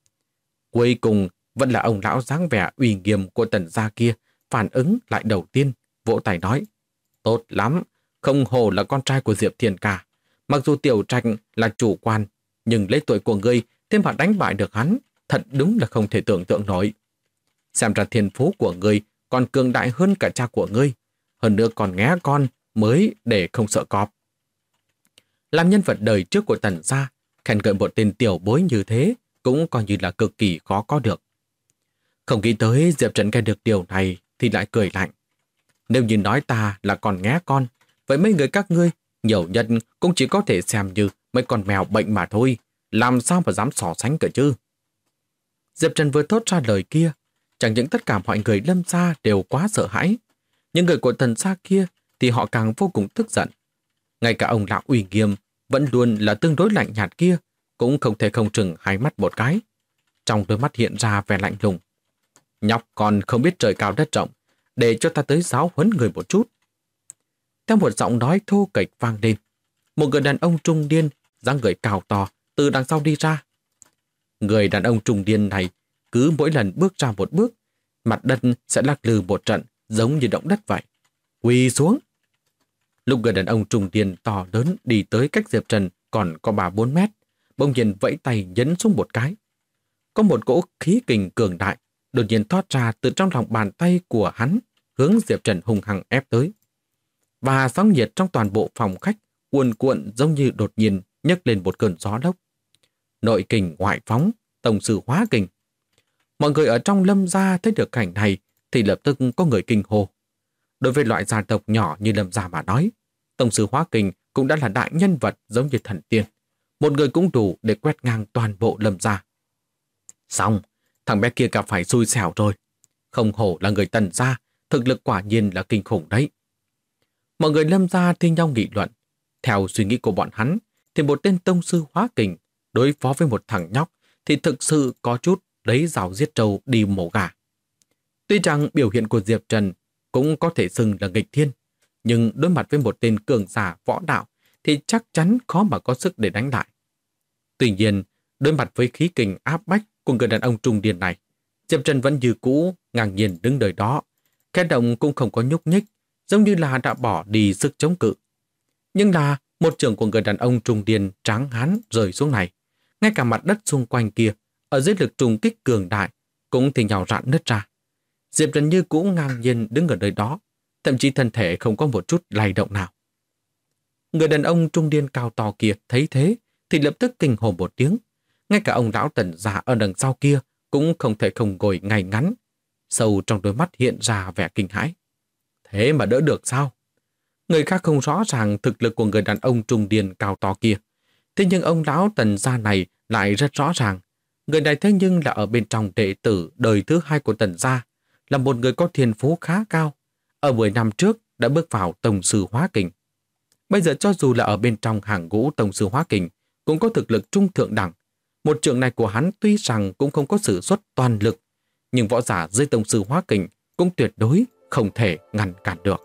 Cuối cùng vẫn là ông lão dáng vẻ uy nghiêm của Tần gia kia phản ứng lại đầu tiên, vỗ tay nói. Tốt lắm, không hổ là con trai của Diệp Thiên Ca. Mặc dù Tiểu Trạch là chủ quan, nhưng lấy tuổi của ngươi thêm mà đánh bại được hắn, thật đúng là không thể tưởng tượng nổi. Xem ra thiên phú của ngươi còn cường đại hơn cả cha của ngươi, hơn nữa còn nghé con mới để không sợ cọp. Làm nhân vật đời trước của Tần gia, khen ngợi một tên tiểu bối như thế cũng coi như là cực kỳ khó có được. Không nghĩ tới Diệp Trần nghe được điều này thì lại cười lạnh. Nếu như nói ta là còn nghé con, vậy mấy người các ngươi nhiều nhất cũng chỉ có thể xem như mấy con mèo bệnh mà thôi, làm sao mà dám so sánh cơ chứ. Diệp Trần vừa thốt ra lời kia, chẳng những tất cả mọi người Lâm gia đều quá sợ hãi, những người của Tần gia kia thì họ càng vô cùng tức giận. Ngay cả ông lão uy nghiêm vẫn luôn là tương đối lạnh nhạt kia cũng không thể không chừng hai mắt một cái. Trong đôi mắt hiện ra vẻ lạnh lùng. Nhóc còn không biết trời cao đất rộng, để cho ta tới giáo huấn người một chút. Theo một giọng nói thô kệch vang lên, một người đàn ông trung niên dáng người cao to từ đằng sau đi ra. Người đàn ông trung niên này cứ mỗi lần bước ra một bước, mặt đất sẽ lắc lư một trận giống như động đất vậy. Quỳ xuống. Lúc người đàn ông trung niên to lớn đi tới cách Diệp Trần còn có 3-4 mét, bỗng nhiên vẫy tay nhấn xuống một cái. Có một cỗ khí kình cường đại đột nhiên thoát ra từ trong lòng bàn tay của hắn, hướng Diệp Trần hung hăng ép tới. Và sóng nhiệt trong toàn bộ phòng khách cuồn cuộn giống như đột nhiên nhấc lên một cơn gió lốc. Nội kình ngoại phóng, tổng sư hóa kình. Mọi người ở trong Lâm gia thấy được cảnh này thì lập tức có người kinh hô. Đối với loại gia tộc nhỏ như Lâm gia mà nói, tổng sư hóa kình cũng đã là đại nhân vật giống như thần tiên. Một người cũng đủ để quét ngang toàn bộ Lâm gia. Xong, thằng bé kia gặp phải xui xẻo rồi. Không hổ là người Tần gia, thực lực quả nhiên là kinh khủng đấy. Mọi người Lâm gia thi nhau nghị luận. Theo suy nghĩ của bọn hắn, thì một tên tông sư hóa kình đối phó với một thằng nhóc thì thực sự có chút lấy rào giết trâu đi mổ gà. Tuy rằng biểu hiện của Diệp Trần cũng có thể xưng là nghịch thiên, nhưng đối mặt với một tên cường giả võ đạo thì chắc chắn khó mà có sức để đánh lại. Tuy nhiên, đối mặt với khí kình áp bách của người đàn ông trung niên này, Diệp Trần vẫn như cũ ngang nhiên đứng đời đó, khẽ động cũng không có nhúc nhích, giống như là đã bỏ đi sức chống cự. Nhưng là một trường của người đàn ông trung niên tráng hán rơi xuống này, ngay cả mặt đất xung quanh kia, ở dưới lực trùng kích cường đại, cũng thì nhào rạn nứt ra. Diệp Trần như cũ ngang nhiên đứng ở nơi đó, thậm chí thân thể không có một chút lay động nào. Người đàn ông trung niên cao to kia thấy thế, thì lập tức kinh hồn một tiếng. Ngay cả ông lão Tần già ở đằng sau kia cũng không thể không ngồi ngay ngắn. Sâu trong đôi mắt hiện ra vẻ kinh hãi. Thế mà đỡ được sao? Người khác không rõ ràng thực lực của người đàn ông trung niên cao to kia. Thế nhưng ông lão Tần gia này lại rất rõ ràng. Người này thế nhưng là ở bên trong đệ tử đời thứ 2 của Tần gia, là một người có thiên phú khá cao. Ở 10 năm trước đã bước vào tông sư hóa kình. Bây giờ cho dù là ở bên trong hàng ngũ tông sư hóa kình, cũng có thực lực trung thượng đẳng. Một trường này của hắn tuy rằng cũng không có sử xuất toàn lực, nhưng võ giả dưới tông sư hóa kình cũng tuyệt đối không thể ngăn cản được.